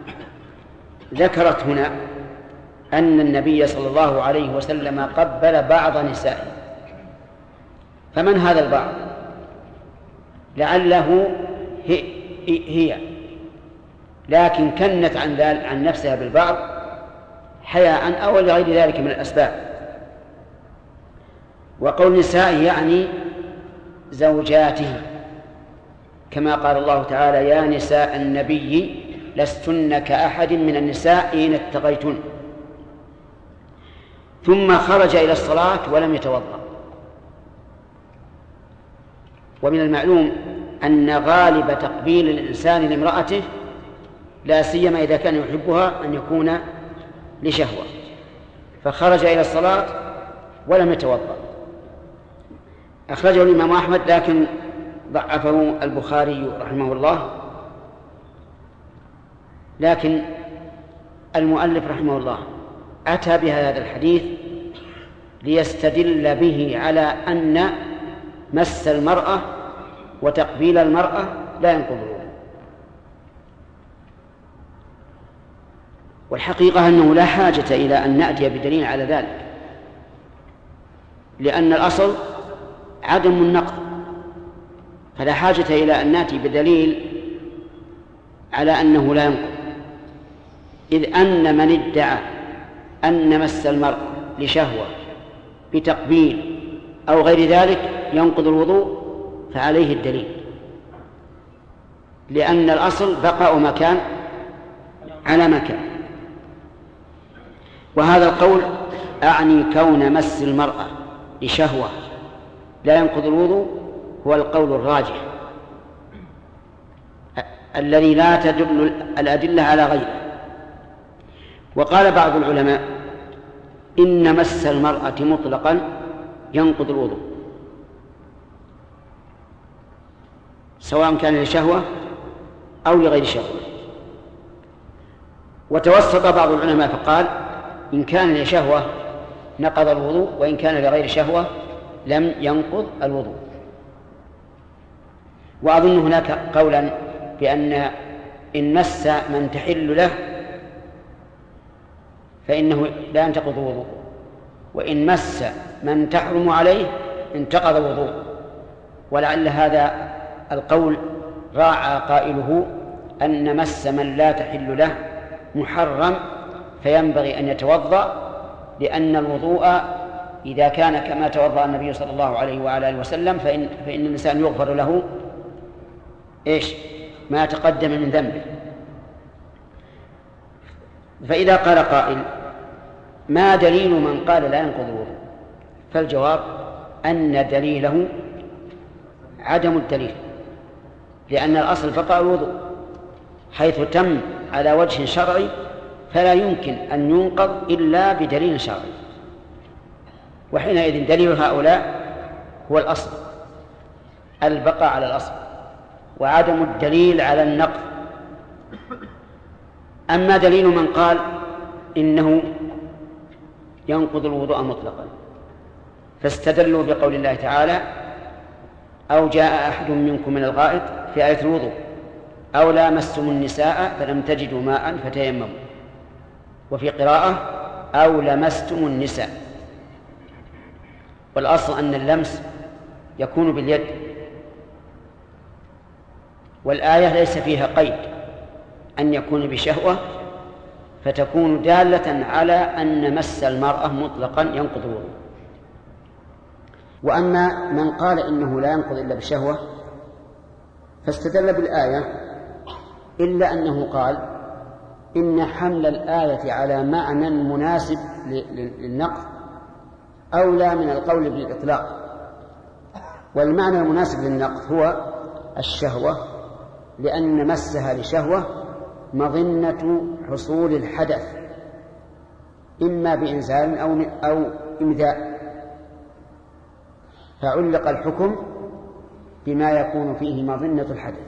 ذكرت هنا أن النبي صلى الله عليه وسلم قبل بعض نسائه. فمن هذا البعض؟ لعله هي، لكن كنت عن نفسها بالبعض حياء أو لغير ذلك من الأسباب. وقول نساء يعني زوجاته، كما قال الله تعالى: يا نساء النبي لستن كأحد من النساء إن اتقيتن. ثم خرج إلى الصلاة ولم يتوضأ. ومن المعلوم أن غالب تقبيل الإنسان لامرأته لا سيما إذا كان يحبها أن يكون لشهوة، فخرج إلى الصلاة ولم يتوضأ. أخرجه الإمام أحمد لكن ضعفه البخاري رحمه الله. لكن المؤلف رحمه الله أتى بهذا الحديث ليستدل به على أن مس المرأة وتقبيل المرأة لا ينقض الوضوء. والحقيقة أنه لا حاجة إلى أن نأتي بدليل على ذلك، لأن الأصل عدم النقض، فلا حاجة إلى أن نأتي بدليل على أنه لا ينقض، إذ أن من ادعى أن مس المرأة لشهوة بتقبيل أو غير ذلك ينقض الوضوء فعليه الدليل، لأن الأصل بقاء مكان على مكان. وهذا القول أعني كون مس المرأة لشهوة لا ينقض الوضوء هو القول الراجح الذي لا تدل الأدلة على غيره. وقال بعض العلماء إن مس المرأة مطلقا ينقض الوضوء سواء كان لشهوة أو لغير شهوة. وتوسط بعض العلماء فقال إن كان لشهوة نقض الوضوء، وإن كان لغير شهوة لم ينقض الوضوء. وأظن هناك قولا بأن إن مس من تحل له فإنه لا ينتقض الوضوء، وإن مس من تحرم عليه انتقض الوضوء. ولعل هذا القول راعى قائله أن مس من لا تحل له محرم فينبغي أن يتوضأ، لأن الوضوء إذا كان كما توضأ النبي صلى الله عليه وعلى آله وسلم فإن الإنسان يغفر له ما تقدم من ذنبه. فإذا قال قائل ما دليل من قال لا ينقض الوضوء؟ فالجواب أن دليله عدم الدليل، لأن الأصل بقاء الوضوء حيث تم على وجه شرعي فلا يمكن أن ينقض إلا بدليل شرعي. وحينئذ دليل هؤلاء هو الأصل، البقاء على الأصل، وعدم الدليل على النقض. أما دليل من قال إنه ينقض الوضوء مطلقا فاستدلوا بقول الله تعالى أو جاء أحد منكم من الغائط في آية الوضوء أو لامستم النساء فلم تجدوا ماء فتيمموا، وفي قراءة أو لمستم النساء. والأصل أن اللمس يكون باليد، والآية ليس فيها قيد أن يكون بشهوة فتكون دالة على أن مس المرأة مطلقا ينقض الوضوء. وأما من قال إنه لا ينقض إلا بشهوة فاستدل بالآية، إلا أنه قال إن حمل الآية على معنى مناسب للنقض أولى من القول بالإطلاق، والمعنى المناسب للنقض هو الشهوة، لأن مسها لشهوة مظنة حصول الحدث إما بإنزال أو إمداء، فعلق الحكم بما يكون فيه مظنة الحدث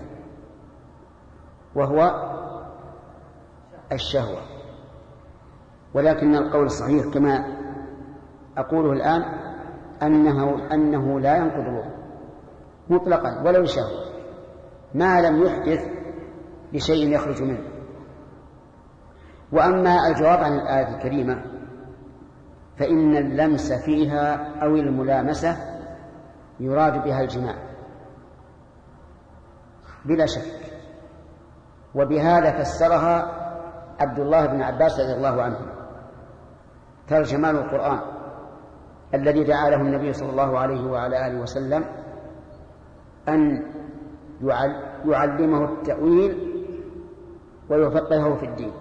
وهو الشهوة. ولكن القول الصحيح كما أقوله الآن أنه لا ينقض الوضوء مطلقا ولو شهوة ما لم يحدث بشيء يخرج منه. وأما الجواب عن الآية الكريمة فإن اللمس فيها أو الملامسة يراد بها الجماع بلا شك، وبهذا فسرها عبد الله بن عباس رضي الله عنه ترجمان القرآن الذي دعا له النبي صلى الله عليه وعلى آله وسلم أن يعلمه التأويل ويفقهه في الدين.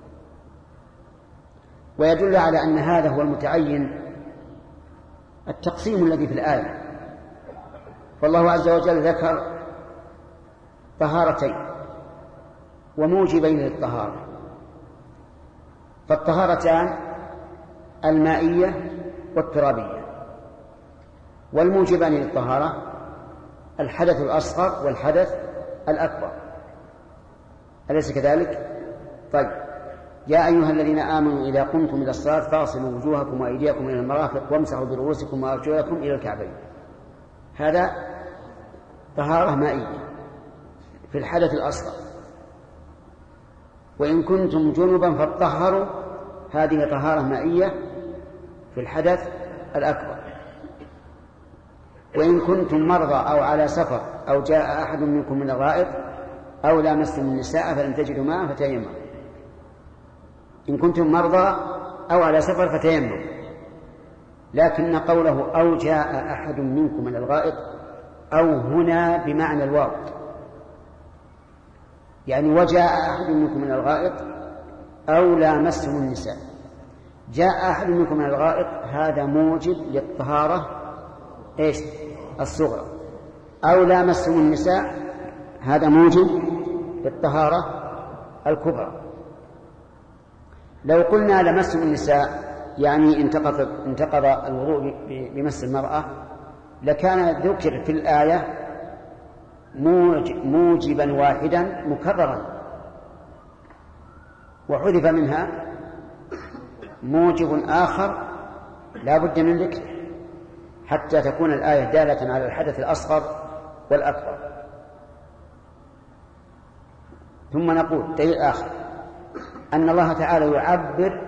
ويدل على أن هذا هو المتعين التقسيم الذي في الآية. فالله عز وجل ذكر طهارتين وموجبين للطهارة، فالطهارتان المائية والترابية، والموجبان للطهارة الحدث الأصغر والحدث الأكبر، أليس كذلك؟ طيب، يا أيها الذين آمنوا إذا قمتم إلى الصلاة فاغسلوا وجوهكم وأيديكم إلى المرافق وامسحوا برؤوسكم وأرجلكم إلى الكعبين. هذا طهارة مائية في الحدث الأصغر. وإن كنتم جنبا فاطهروا، هذه طهارة مائية في الحدث الأكبر. وإن كنتم مرضى أو على سفر أو جاء أحد منكم من الغائط أو لامستم النساء فلم تجدوا ماء فتيمموا. إن كنتم مرضى أو على سفر فتيمموا، لكن قوله أو جاء أحد منكم من الغائط أو هنا بمعنى الواو، يعني وجاء أحد منكم من الغائط أو لامستم النساء. جاء أحد منكم من الغائط هذا موجب للطهارة الصغرى، أو لامستم النساء هذا موجب للطهارة الكبرى. لو قلنا لمستم النساء يعني انتقض الوضوء بمس المرأة لكان ذكر في الآية موجبا واحدا مكررا، وحذف منها موجب آخر لا بد من ذكره حتى تكون الآية دالة على الحدث الأصغر والأكبر. ثم نقول دليل آخر أن الله تعالى يعبر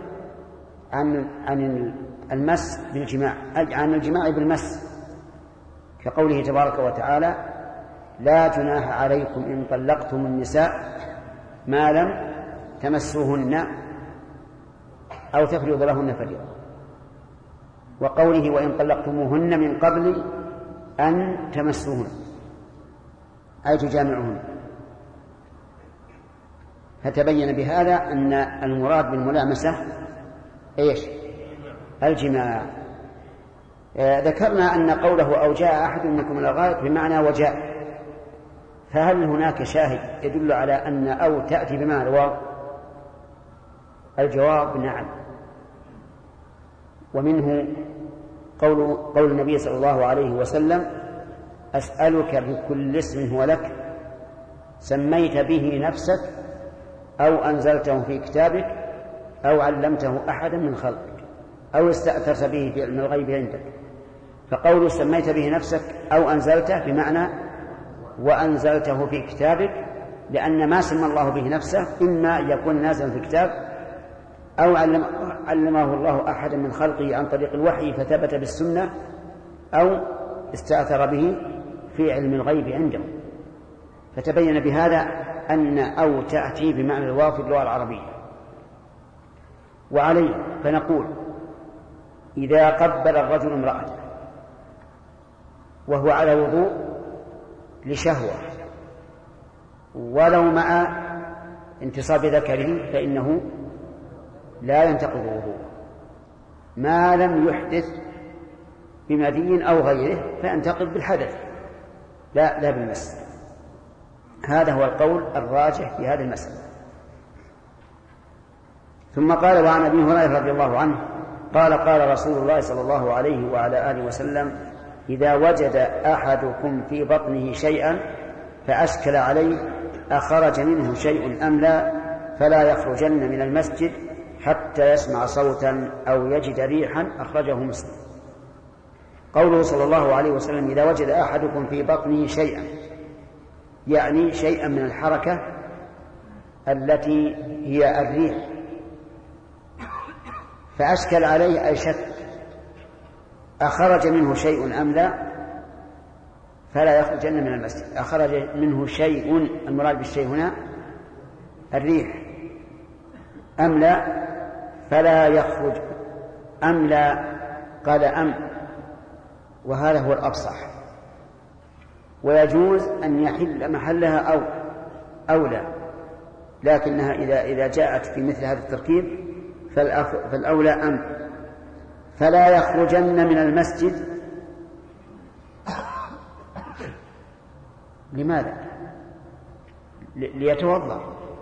عن المس بالجماع، عن الجماع بالمس، كقوله تبارك وتعالى لا جناح عليكم إن طلقتم النساء ما لم تمسوهن أو تفرضوا لهن فريضة، وقوله وإن طلقتموهن من قبل أن تمسوهن أي تجامعهن. فتبين بهذا أن المراد بالملامسة الجماع. ذكرنا أن قوله أو جاء أحد منكم من الغائط بمعنى وجاء، فهل هناك شاهد يدل على أن أو تأتي بمعنى الواو؟ الجواب نعم، ومنه قول النبي صلى الله عليه وسلم أسألك بكل اسم هو لك سميت به نفسك أو أنزلته في كتابك أو علمته أحدا من خلقك أو استأثرت به في علم الغيب عندك. فقوله سميت به نفسك أو أنزلته بمعنى وأنزلته في كتابك، لأن ما سمى الله به نفسه إما يكون نازلا في كتاب أو علمه الله أحدا من خلقه عن طريق الوحي فثبت بالسنة أو استأثر به في علم الغيب عنده. فتبين بهذا أن أو تأتي بمعنى الواو في اللغة العربية. وعليه فنقول إذا قبل الرجل امرأته وهو على وضوء لشهوة ولو مع انتصاب ذكره فإنه لا ينتقض وضوءه ما لم يحدث بمذي أو غيره، فينتقض بالحدث لا بالمس. هذا هو القول الراجح في هذه المسألة. ثم قال: وعن أبي هريرة رضي الله عنه قال: قال رسول الله صلى الله عليه وعلى آله وسلم: إذا وجد أحدكم في بطنه شيئا فأشكل عليه أخرج منه شيء أم لا فلا يخرجن من المسجد حتى يسمع صوتا أو يجد ريحا. أخرجه مسلم. قوله صلى الله عليه وسلم: إذا وجد أحدكم في بطنه شيئا، يعني شيئا من الحركة التي هي الريح، فأشكل عليه أي شك أخرج منه شيء أم لا فلا يخرجن من المسجد. أخرج منه شيء، المراد بالشيء هنا الريح، أم لا فلا يخرج. أم لا قال أم، وهذا هو الأفصح، ويجوز أن يحل محلها أو لا، لكنها إذا جاءت في مثل هذا التركيب فالأولى أم. فلا يخرجن من المسجد. لماذا؟ ليتوضأ،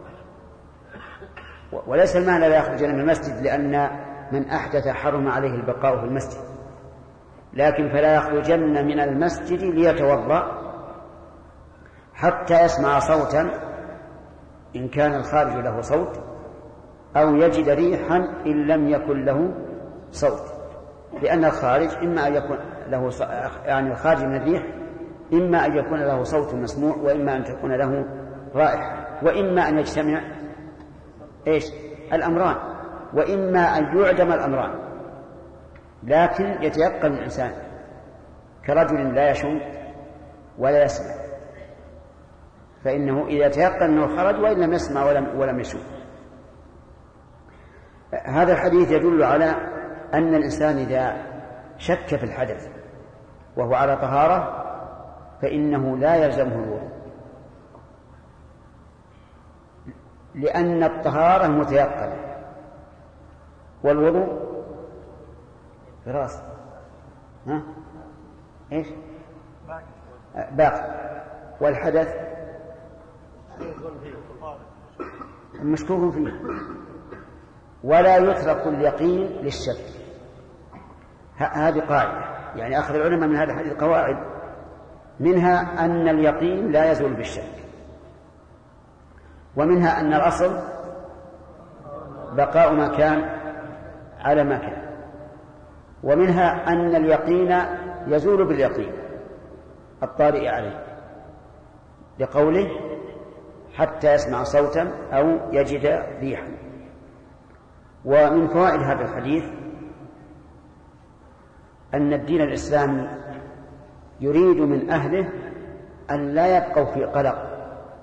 وليس المعنى لا يخرجن من المسجد لأن من أحدث حرم عليه البقاء في المسجد، لكن فلا يخرجن من المسجد ليتوضأ حتى يسمع صوتا إن كان الخارج له صوت، أو يجد ريحا إن لم يكن له صوت، لأن الخارج إما أن يكون له يعني الخارج من الريح إما أن يكون له صوت مسموع، وإما أن تكون له رائحة، وإما أن يجتمع الأمران، وإما أن يعدم الأمران. لكن يتيقن الإنسان كرجل لا يشم ولا يسمع، فإنه إذا تيقن أنه خرج وإن لم يسمع ولم يشم. هذا الحديث يدل على أن الإنسان إذا شك في الحدث وهو على طهارة فإنه لا يلزمه الوضوء، لأن الطهارة متيقنة والوضوء براس باقي، والحدث مشكوك فيه. ولا يترك اليقين للشك. هذه قاعدة، يعني أخذ العلماء من هذا الحديث قواعد، منها أن اليقين لا يزول بالشك، ومنها أن الأصل بقاء ما كان على ما كان، ومنها أن اليقين يزول باليقين الطارئ عليه، لقوله حتى يسمع صوتا أو يجد ريحا. ومن فوائد هذا الحديث أن الدين الإسلامي يريد من أهله أن لا يبقوا في قلق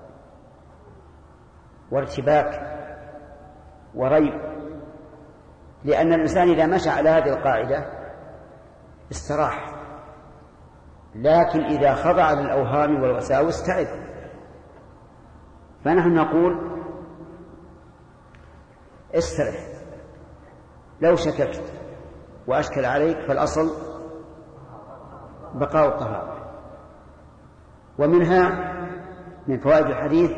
وارتباك وريب، لأن الإنسان إذا مشى على هذه القاعدة استراح، لكن إذا خضع للأوهام والوساوس تعب. فنحن نقول استرح، لو شككت وأشكل عليك فالأصل بقاء الطهارة. ومنها من فوائد الحديث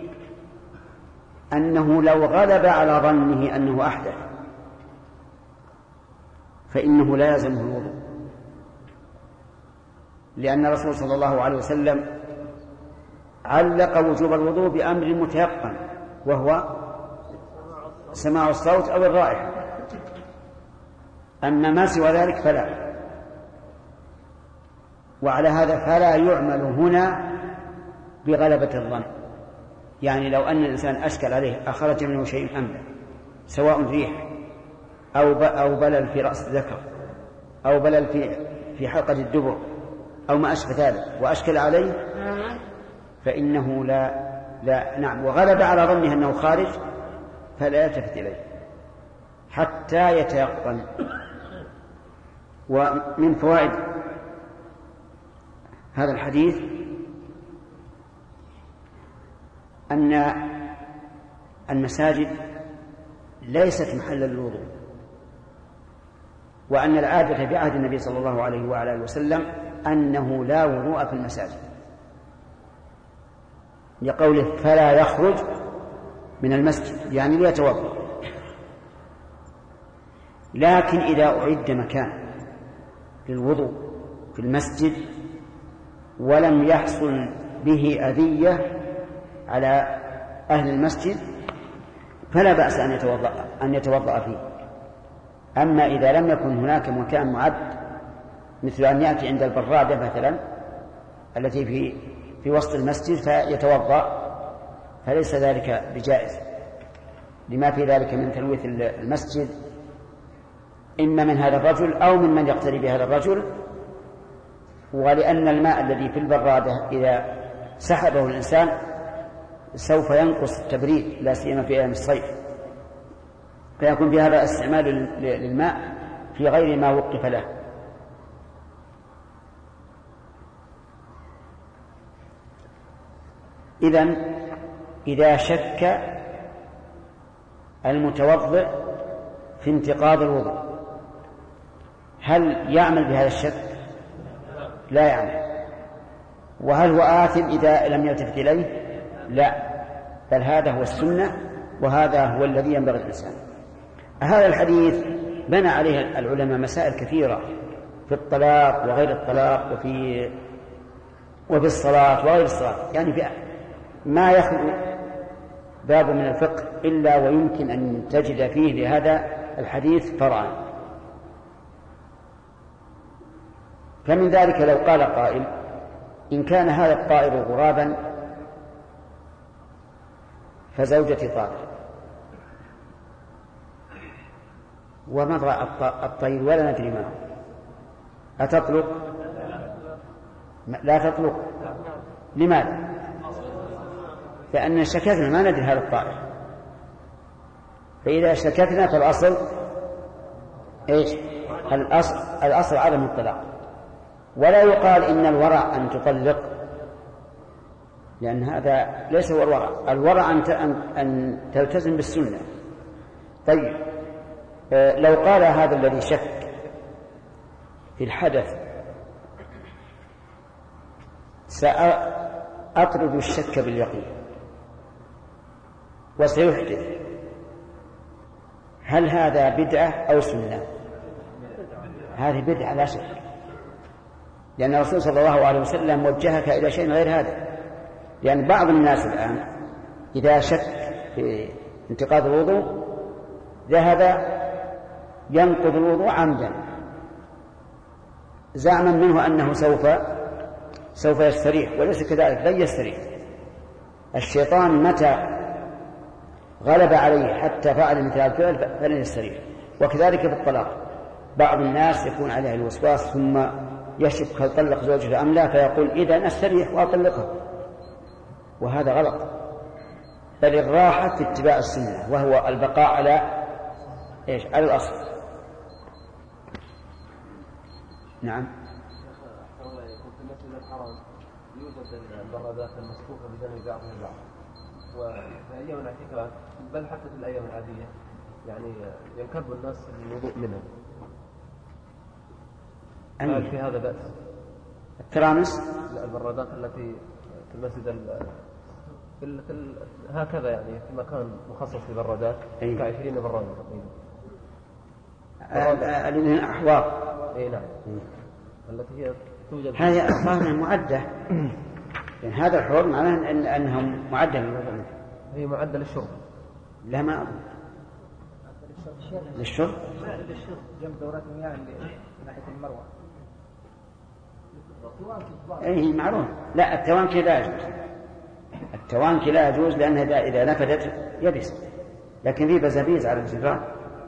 أنه لو غلب على ظنه أنه أحدث فإنه لا يلزمه الوضوء، لأن الرسول صلى الله عليه وسلم علق وجوب الوضوء بأمر متيقن، وهو سماع الصوت أو الرائحة، أما ما سوى ذلك فلا. وعلى هذا فلا يعمل هنا بغلبة الظن، يعني لو أن الإنسان أشكل عليه أخرج منه شيء أم لا، سواء ريح أو بلل في رأس الذكر أو بلل في حلقة الدبر أو ما أشبه ذلك، وأشكل عليه فإنه لا نعم، وغلب على ظنه أنه خارج فلا يلتفت إليه حتى يتيقن. ومن فوائد هذا الحديث أن المساجد ليست محلا للوضوء، وأن العادة في عهد النبي صلى الله عليه وعلى آله وسلم أنه لا وضوء في المساجد، لقوله فلا يخرج من المسجد يعني ليتوضأ. لكن إذا أعد مكان للوضوء في المسجد ولم يحصل به أذية على أهل المسجد فلا بأس أن يتوضأ فيه. أما إذا لم يكن هناك مكان معد، مثل أن يأتي عند البرادة مثلا التي في وسط المسجد فيتوضأ، فليس ذلك بجائز، لما في ذلك من تلويث المسجد إما من هذا الرجل أو من يقتدي بهذا الرجل، ولأن الماء الذي في البرادة إذا سحبه الإنسان سوف ينقص التبريد، لا سيما في أيام الصيف، فيكون في هذا استعمال للماء في غير ما وقف له. إذن إذا شك المتوضئ في انتقاض الوضوء هل يعمل بهذا الشك؟ لا يعمل. وهل هو آثم إذا لم يلتفت إليه؟ لا، بل هذا هو السنة وهذا هو الذي ينبغي الإنسان. هذا الحديث بنى عليه العلماء مسائل كثيرة في الطلاق وغير الطلاق وفي الصلاة وغير الصلاة، يعني في ما يخلو باب من الفقه إلا ويمكن أن تجد فيه لهذا الحديث فرعا. فمن ذلك لو قال قائل إن كان هذا الطائر غرابا فزوجتي طائر، ومضى الطير ولا ندري ما هو، أتطلق؟ لا تطلق. لماذا؟ لأن شككنا ما ندري هذا الطائر، فإذا شككنا فالأصل إيش؟ الأصل عدم الطلاق. ولا يقال إن الورع أن تطلق، لأن هذا ليس هو الورع. الورع أن تلتزم بالسنة. طيب لو قال هذا الذي شك في الحدث سأطرد الشك باليقين وسيحدث، هل هذا بدعة أو سنة؟ هذه بدعة لا شك، لأن الرسول صلى الله عليه وسلم وجهك إلى شيء غير هذا. لأن بعض الناس الآن إذا شك في انتقاض الوضوء ذهب ينقض الوضوء عمدا زعما منه أنه سوف يستريح، وليس كذلك، لن يستريح. الشيطان متى غلب عليه حتى فعل مثل الفعل فلن يستريح. وكذلك في الطلاق، بعض الناس يكون عليه الوسواس ثم يشك هل طلق زوجته أم لا، فيقول إذا أستريح وأطلقها، وهذا غلط. بل الراحة في اتباع السنة، وهو البقاء على إيش؟ على الأصل. نعم. في المسجد الحرام يوجد البرادات المسقوفة بجانب بعضها البعض، وفي أيام الاعتكاف بل حتى في الأيام العادية يعني ينكب الناس الوضوء منها. هل في هذا بأس؟ الترامس؟ البرادات التي في المسجد هكذا يعني في مكان مخصص للبرادات ك20 برادة الذين أحواض. أي نعم. التي هي توجد هذه أحواض معدة، يعني هذا الحوض معناه أنهم معدة للوضوء. هي معدة للشرب؟ لا، ما أظن للشرب جنب دورات المياه اللي ناحية المروة. أي معروف. لا، التوانكي لا يجوز، التوانكي لا يجوز لأنها إذا نفدت يبس، لكن في بزابيز على الجدران.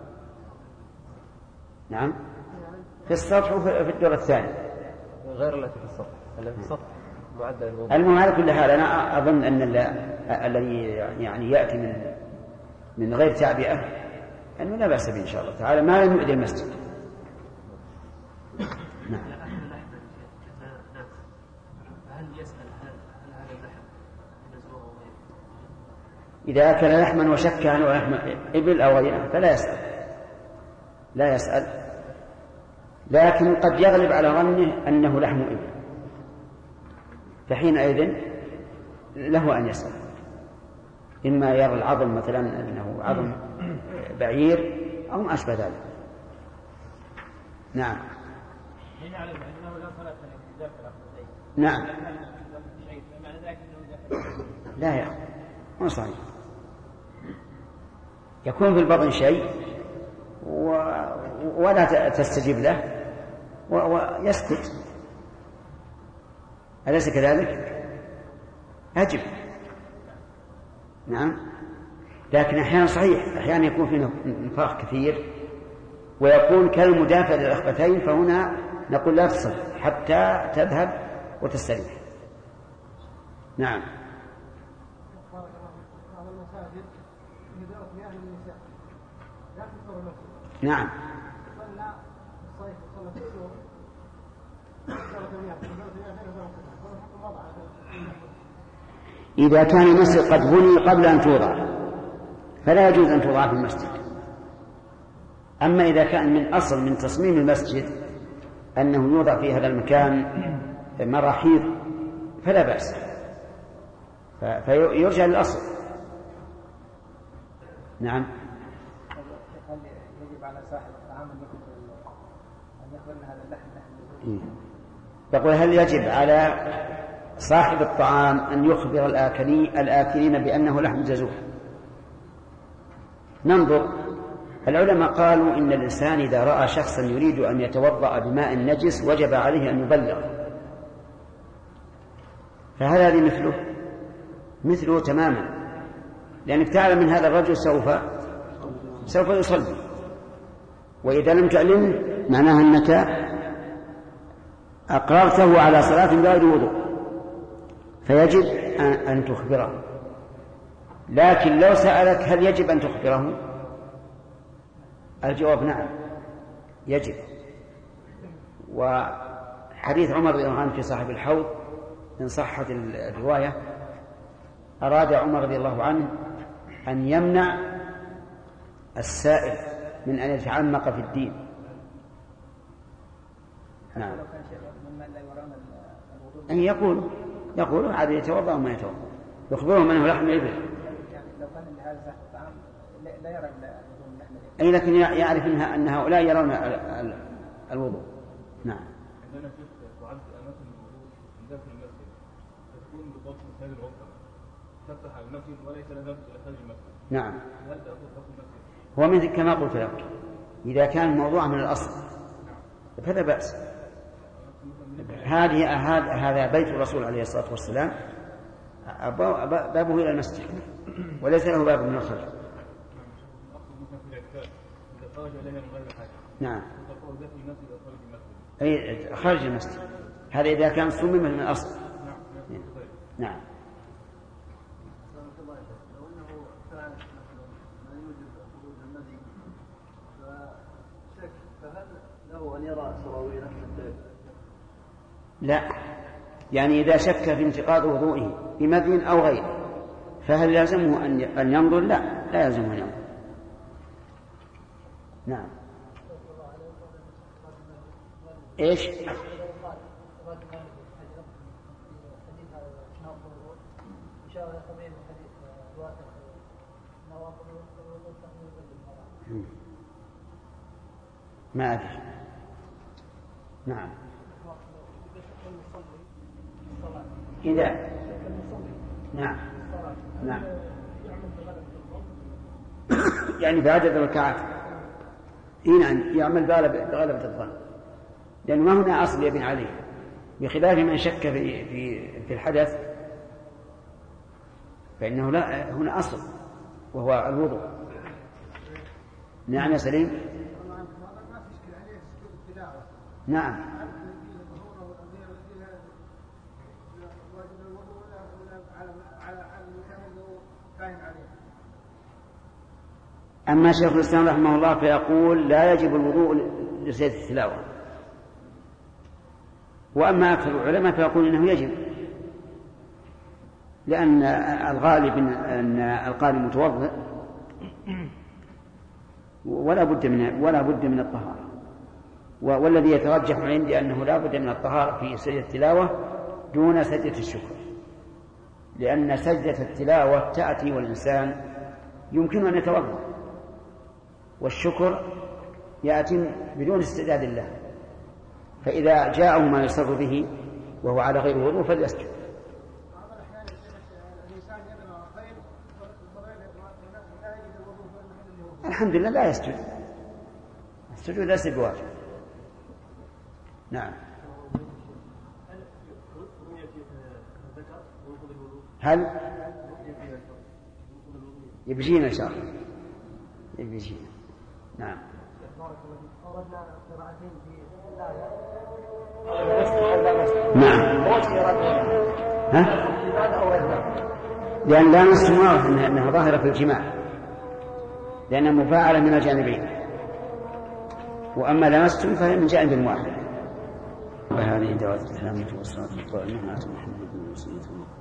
نعم، في السطح وفي الدور الثاني، غير التي في السطح. التي في السطح معدل الوضوء. المهم على كل حال أنا أظن أن الذي يعني يأتي من غير تعبئة أنه لا بأس به إن شاء الله تعالى ما لم يؤذي المسجد. نعم. إذا أكل لحما وشك عنه لحم إبل أو غيره فلا يسأل، لا يسأل، لكن قد يغلب على ظنه أنه لحم إبل، فحينئذ له أن يسأل، إما يرى العظم مثلا أنه عظم بعير أو ما أشبه ذلك. نعم. نعم. لا يا أخي ما صحيح، يكون في البطن شيء ولا تستجيب له ويسكت، أليس كذلك؟ أجب. نعم. لكن أحيانا صحيح، أحيانا يكون فيه نفاخ كثير ويكون كالمدافع للرغبتين، فهنا نقول لا تصل حتى تذهب وتستريح. نعم. نعم. إذا كان المسجد قد بني قبل أن توضع فلا يجوز أن توضع في المسجد. أما إذا كان من أصل من تصميم المسجد أنه يوضع في هذا المكان مراحيض فلا بأس، فيرجع للأصل. نعم. هل يجب على صاحب الطعام أن يخبرنا هذا اللحم؟ يقول هل يجب على صاحب الطعام أن يخبر الآكلين بأنه لحم جزور؟ ننظر. العلماء قالوا إن الإنسان إذا رأى شخصا يريد أن يتوضأ بماء نجس وجب عليه أن يبلغ، فهذا مثله تماما، لأنك تعلم من هذا الرجل سوف يصلي، وإذا لم تعلم معناها أنك أقررته على صلاة بغير وضوء، فيجب أن تخبره. لكن لو سألك هل يجب أن تخبره؟ الجواب نعم يجب. وحديث عمر رضي الله عنه في صاحب الحوض إن صحت الرواية، أراد عمر رضي الله عنه أن يمنع السائل من أن يتعمق في الدين. نعم. أن يقول عاد يتوضأ وما يتوضأ، يخبرهم أنه لحم إبل. لو كان لهذا صاحب الطعام لا يرى أي لكن يعرف أن هؤلاء يرون الوضوء. نعم. عندنا تعد أماكن الوضوء عندنا في المسجد تكون بضبط هذه الغرفة تفتح على المسجد وليس لها إلى خارج المسجد. نعم. هو مثل كما قلت لك، إذا كان الموضوع من الأصل فلا بأس. هذا بيت الرسول عليه الصلاة والسلام بابه إلى المسجد وليس له باب من الخلف. نعم. أي خارج المسجد، هذا إذا كان صمم من الأصل. نعم. له أن يرى سراويله؟ لا، يعني إذا شك في انتقاض وضوئه بمذي أو غيره فهل يلزمه أن ينظر؟ لا يلزمه أن ينظر. نعم. إيش؟ ما أدري. نعم. إذا نعم يعني بعدد الركعات نعم يعمل بغلبة الظن، لأنه ما هنا أصل يبني عليه، بخلاف من شك في الحدث فإنه لا هنا أصل وهو الوضوء. نعم يا سليم. نعم. أما شيخ الإسلام رحمه الله فيقول لا يجب الوضوء لسجدة التلاوة، وأما أكثر العلماء فيقول إنه يجب، لأن الغالب أن القارئ متوضئ ولا بد من الطهارة، والذي يترجح عندي أنه لا بد من الطهارة في سجدة التلاوة دون سجدة الشكر، لأن سجدة التلاوة تأتي والإنسان يمكن أن يتوضأ، والشكر يأتي بدون استعداد الله، فإذا جاءه ما يسر به وهو على غير وضوء فليسجد. الحمد لله لا يسجد، السجود ليس بواجب. نعم. هل يبجينا إن شاء الله؟ يبجينا. نعم. نعم. ها؟ لأن لا نص معروف أنها ظاهرة في الجماع، لأنها مفاعلة من الجانبين، وأما لمستم فهي من جانب واحد. وهذه دعوة السلامة والصلاة والقائمة على محمد وسلم.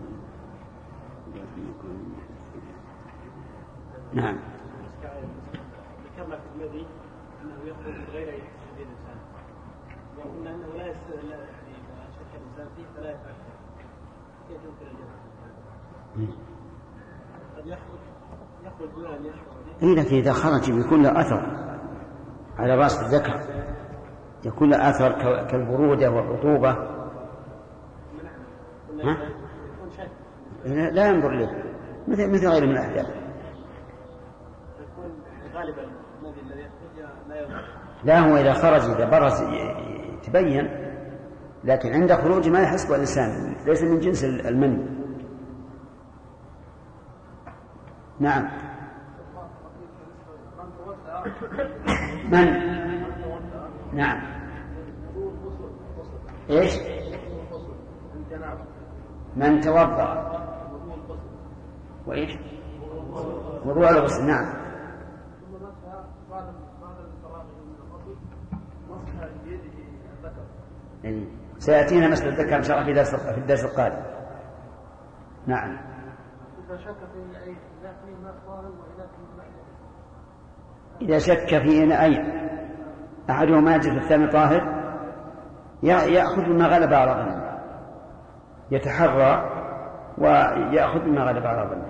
نعم. ذكرنا في الماضي أنه يخرج غير يحسب الإنسان، وقلنا أنه لا يستطيع يعني شرح الإنسان فيه فلا يتأكد كيف يمكن الجمع؟ قد يخرج دون أن يشعر. لكن إذا خرج بيكون له أثر على رأس الذكر، يكون له أثر كالبرودة والرطوبة. لا ينظر إليه مثل غير من الأحداث. لا، هو إذا خرج إذا برز تبين، لكن عند خروج ما يحسب الإنسان، ليس من جنس المني. نعم. من؟ نعم. إيش؟ من توضأ وإيش؟ وضوء الغسل. نعم. سيأتينا مثل الذكر إن شاء الله في الدرس القادم. نعم. إذا شك في إناءين أحدهما نجس الثاني طاهر يأخذ ما غلب على ظنه، يتحرى ويأخذ ما غلب على ظنه.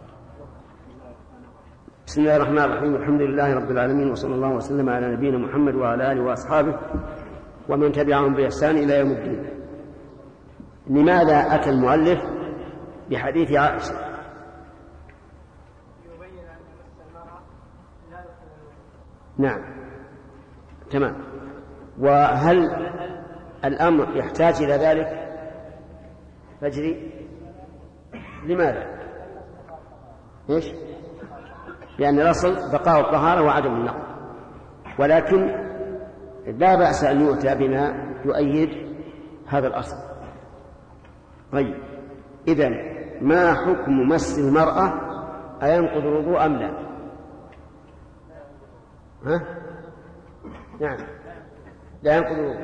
بسم الله الرحمن الرحيم، الحمد لله رب العالمين، وصلى الله وسلم على نبينا محمد وعلى آله وأصحابه ومن تبعهم بإحسان إلى يوم الدين. لماذا أتى المؤلف بحديث عائشة؟ نعم، تمام. وهل الأمر يحتاج إلى ذلك؟ فجري. لماذا؟ إيش؟ لأن الأصل بقاء الطهارة وعدم النقض، ولكن لا بأس أن يؤتى بما يؤيد هذا الأصل. طيب، إذن ما حكم مس المرأة؟ أينقض الوضوء أم لا؟ ها؟ نعم، لا ينقض الوضوء.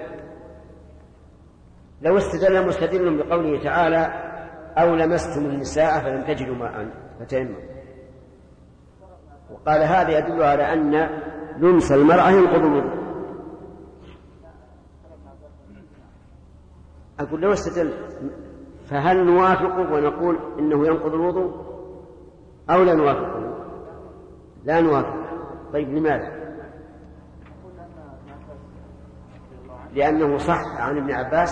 لو استدل مستدل بقوله تعالى أو لمستم النساء فلم تجدوا ماء فتيمموا، وقال هذا يدل على أن لمس المرأة ينقض الوضوء. أقول لو استدل فهل نوافقه ونقول إنه ينقض الوضوء أو لا نوافقه؟ لا نوافق. طيب، لماذا؟ لأنه صح عن ابن عباس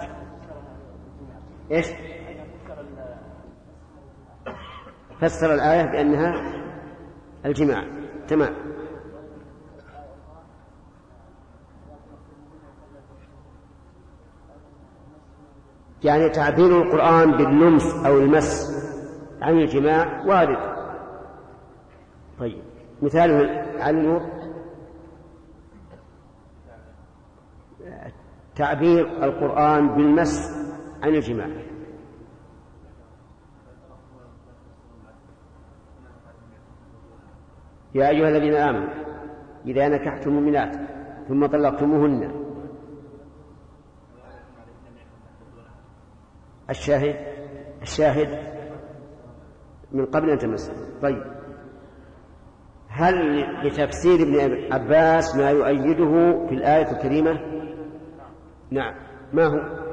إيش؟ فسر الآية بأنها الجماع. تمام. يعني تعبير القرآن باللمس أو المس عن الجماع وارد. طيب، مثاله على النور تعبير القرآن بالمس عن الجماع. يا أيها الذين آمنوا إذا نكحتم المؤمنات ثم طلقتموهن. الشاهد من قبل أن تمسه. طيب، هل لتفسير ابن عباس ما يؤيده في الآية الكريمة؟ نعم. ما هو؟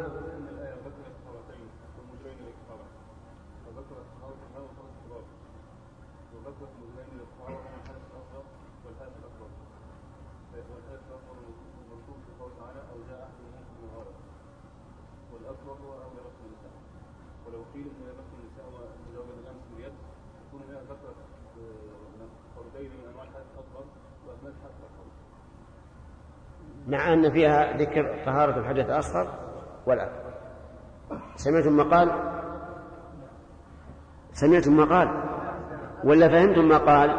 مع أن فيها ذكر طهارة الحدث الأصغر والأكبر. سمعتم ما قال ولا فهمتم ما قال؟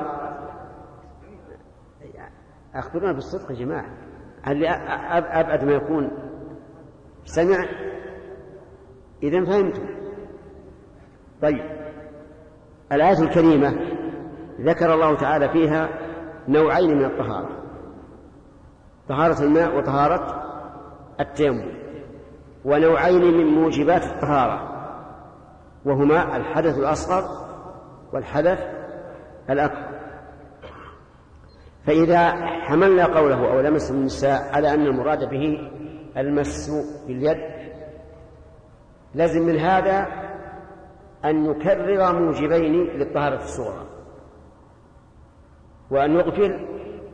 أخبرونا بالصدق يا جماعة. اللي أبعد ما يكون سمع إذن فهمتم. طيب، الآية الكريمة ذكر الله تعالى فيها نوعين من الطهارة: طهارة الماء وطهارة التيمم، ونوعين من موجبات الطهارة وهما الحدث الأصغر والحدث الأكبر. فإذا حملنا قوله أو لمس النساء على أن المراد به المس باليد، لازم من هذا أن نكرر موجبين للطهارة الصغرى، وأن نغفل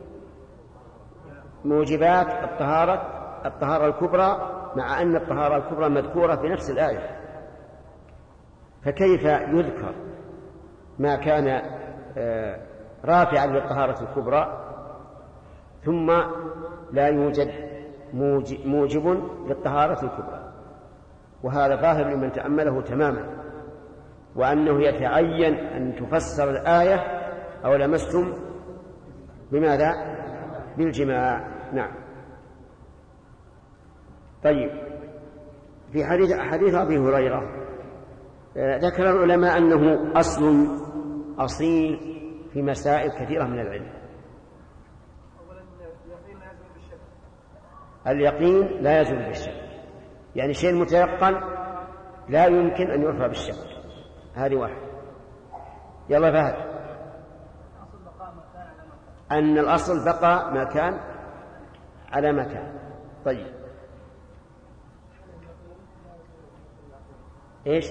موجبات الطهارة الكبرى، مع أن الطهارة الكبرى مذكورة في نفس الآية. فكيف يذكر ما كان رافعا للطهارة الكبرى ثم لا يوجد موجب للطهارة الكبرى؟ وهذا ظاهر لمن تأمله تماما، وأنه يتعين أن تفسر الآية أو لمستم بماذا؟ بالجماع. نعم. طيب، في حديث أبي هريرة ذكر العلماء أنه أصل أصيل في مسائل كثيرة من العلم. اليقين لا يزول بالشك، يعني شيء متيقن لا يمكن أن يرفع بالشك. هذه واحد. يلا فهد. أن الأصل بقى ما كان على ما كان. طيب، إيش؟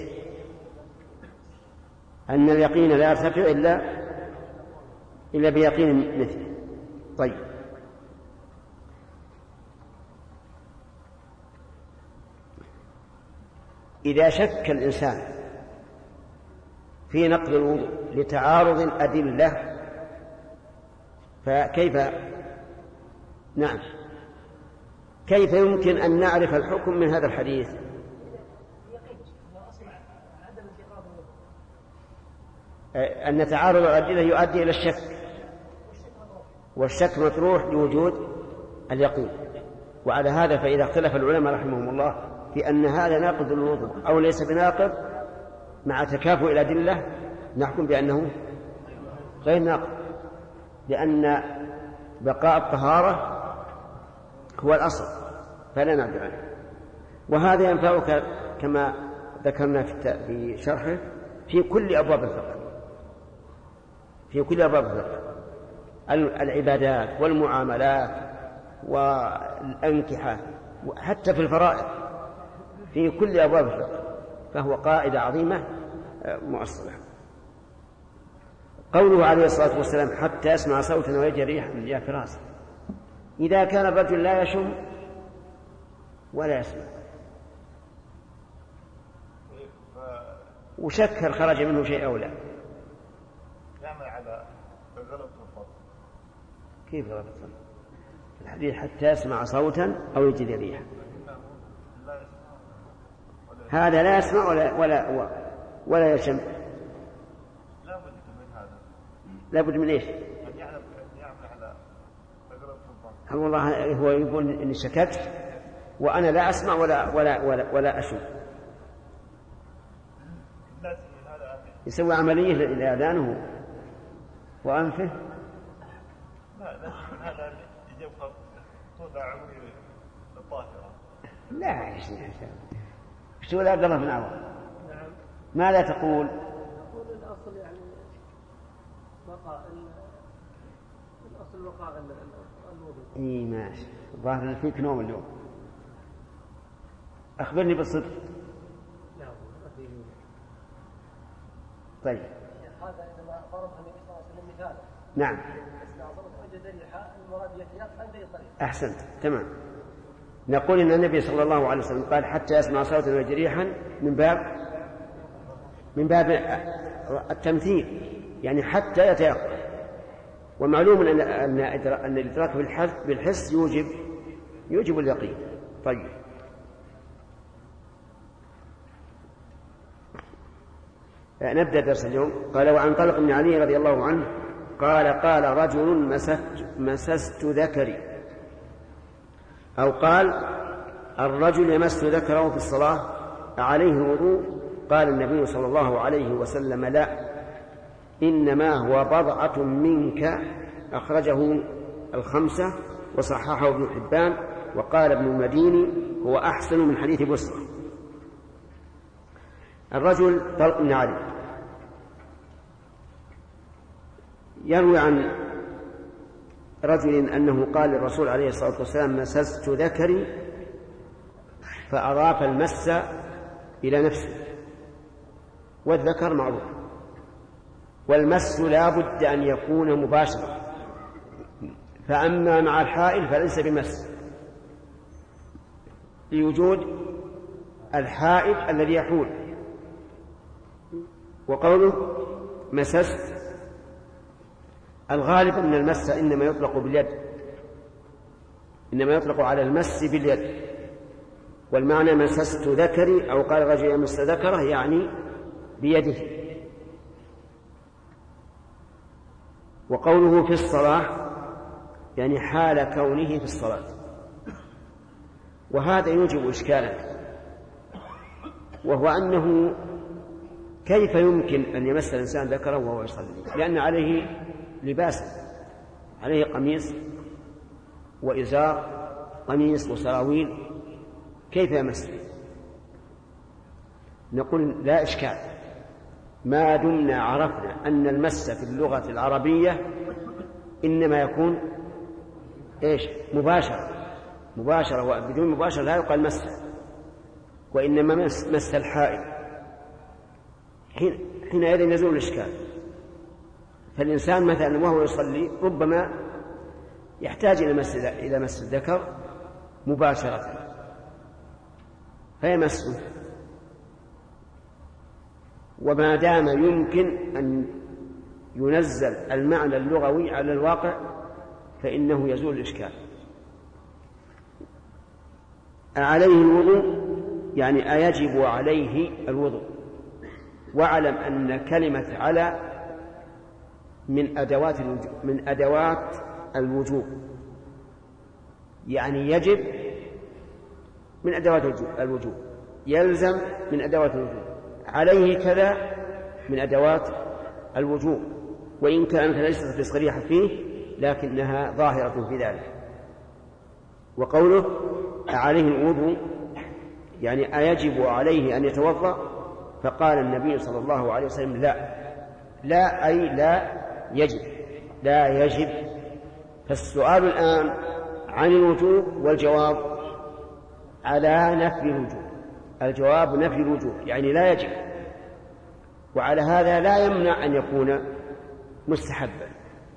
أن اليقين لا يرتفع إلا بيقين مثله. طيب، إذا شك الإنسان في نقض الوضوء لتعارض الأدلة فكيف؟ نعم، كيف يمكن أن نعرف الحكم من هذا الحديث؟ أن تعارض الأدلة يؤدي إلى الشك، والشك مطروح لوجود اليقين. وعلى هذا فإذا اختلف العلماء رحمهم الله في أن هذا ناقض الوضوء أو ليس بناقض مع تكافؤ الأدلة، نحكم بأنه غير ناقض، لأن بقاء الطهارة هو الأصل فلا نعدل عنه. وهذا ينفعك كما ذكرنا في شرحه في كل أبواب الفقه، في كل أبواب الفقه، العبادات والمعاملات والأنكحة، حتى في الفرائض، في كل أبواب الفقه، فهو قاعدة عظيمة مؤصلة. قوله عليه الصلاة والسلام حتى يسمع صوتا ويجري ريحا من جهة راسه، إذا كان الرجل لا يشم ولا يسمع وشك خرج منه شيء أو لا، يعمل على غلط الفضل. كيف غلط الفضل؟ الحديث حتى يسمع صوتا أو يجري ريحا، هذا لا يسمع ولا يشم. لابد من إيش؟ يعمل على غلط الفضل. والله هو يقول إني شككت وأنا لا أسمع ولا أشم، يسوي عملية لأذانه وأنفه من هذا يجب توضع عمري للطاهرة. لا يا شيخ، ايش تقول عبد الله بن عوض؟ نعم. ماذا تقول؟ أقول الأصل يعني بقاء الأصل بقاء الوضوء. اي ماشي، الظاهر فيك نوم اليوم. أخبرني بالصدق. نعم. طيب. هذا عندما ضرب النبي صلى الله عليه وسلم مثالا. نعم. وجد ريحا المراد يتيقن بأي طريقة. أحسنت، تمام. نقول إن النبي صلى الله عليه وسلم قال حتى يسمع صوتا وجريحا من باب التمثيل، يعني حتى يتيقن. ومعلوم أن الإدراك بالحس يوجب اليقين. طيب. نبدأ درس اليوم. قال: وعن طلق بن علي رضي الله عنه قال رجل مسست ذكري، أو قال الرجل يمس ذكره في الصلاة عليه وضوء؟ قال النبي صلى الله عليه وسلم: لا، إنما هو بضعة منك. أخرجه الخمسة وصححه ابن حبان، وقال ابن المديني هو أحسن من حديث بسرة. الرجل طلق بن علي يروي عن رجل أنه قال للرسول عليه الصلاة والسلام: مسست ذكري، فأضاف المس إلى نفسه، والذكر معروف، والمس لا بد أن يكون مباشرا، فأما مع الحائل فليس بمس لوجود الحائل الذي يحول. وقوله مسست، الغالب أن المس إنما يطلق باليد، إنما يطلق على المس باليد، والمعنى مسست ذكري، أو قال رجل يمس ذكره يعني بيده. وقوله في الصلاة يعني حال كونه في الصلاة، وهذا يوجب إشكالا، وهو أنه كيف يمكن أن يمس الإنسان ذكره وهو يصلي؟ لأن عليه لباس، عليه قميص وإزار، قميص وسراويل، كيف يمس؟ نقول لا إشكال، ما دمنا عرفنا أن المس في اللغة العربية إنما يكون مباشرة، وبدون مباشرة لا يقال مس، وإنما مس الحائل. حينئذ يزول الإشكال. فالإنسان مثلا وهو يصلي ربما يحتاج إلى مس الذكر مباشرة فيمسه، وما دام يمكن أن ينزل المعنى اللغوي على الواقع فإنه يزول الإشكال. عليه الوضوء يعني أيجب عليه الوضوء. واعلم أن كلمة على من أدوات الوجوب، يعني يجب من أدوات الوجوب، يلزم من أدوات الوجوب، عليه كذا من أدوات الوجوب، وإن كانت ليست صريحة فيه لكنها ظاهرة في ذلك. وقوله عليه الوضوء يعني أيجب عليه أن يتوضأ، فقال النبي صلى الله عليه وسلم: لا أي لا يجب. فالسؤال الآن عن الوجوب، والجواب على نفي الوجوب. الجواب نفي الوجوب يعني لا يجب، وعلى هذا لا يمنع أن يكون مستحبا.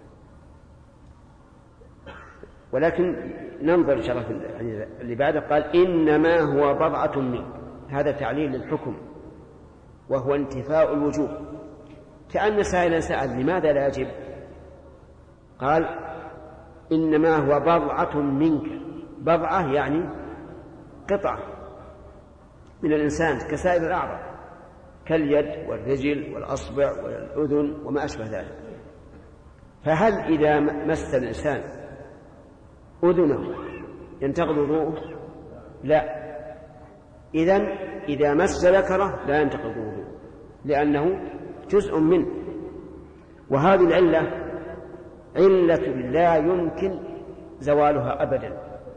ولكن ننظر إن شاء الله اللي بعده. قال: إنما هو بضعة منك، هذا تعليل للحكم وهو انتفاء الوجوب. كأن سائلا سأل: لماذا لا يجب؟ قال: إنما هو بضعة منك. بضعة يعني قطعة من الإنسان كسائر الأعضاء، كاليد والرجل والأصبع والأذن وما أشبه ذلك. فهل إذا مس الإنسان أذنه ينتقض وضوءه؟ لا. إذن إذا مس ذكره لا ينتقض وضوءه، لأنه جزء منه. وهذه العلة علة لا يمكن زوالها أبدا،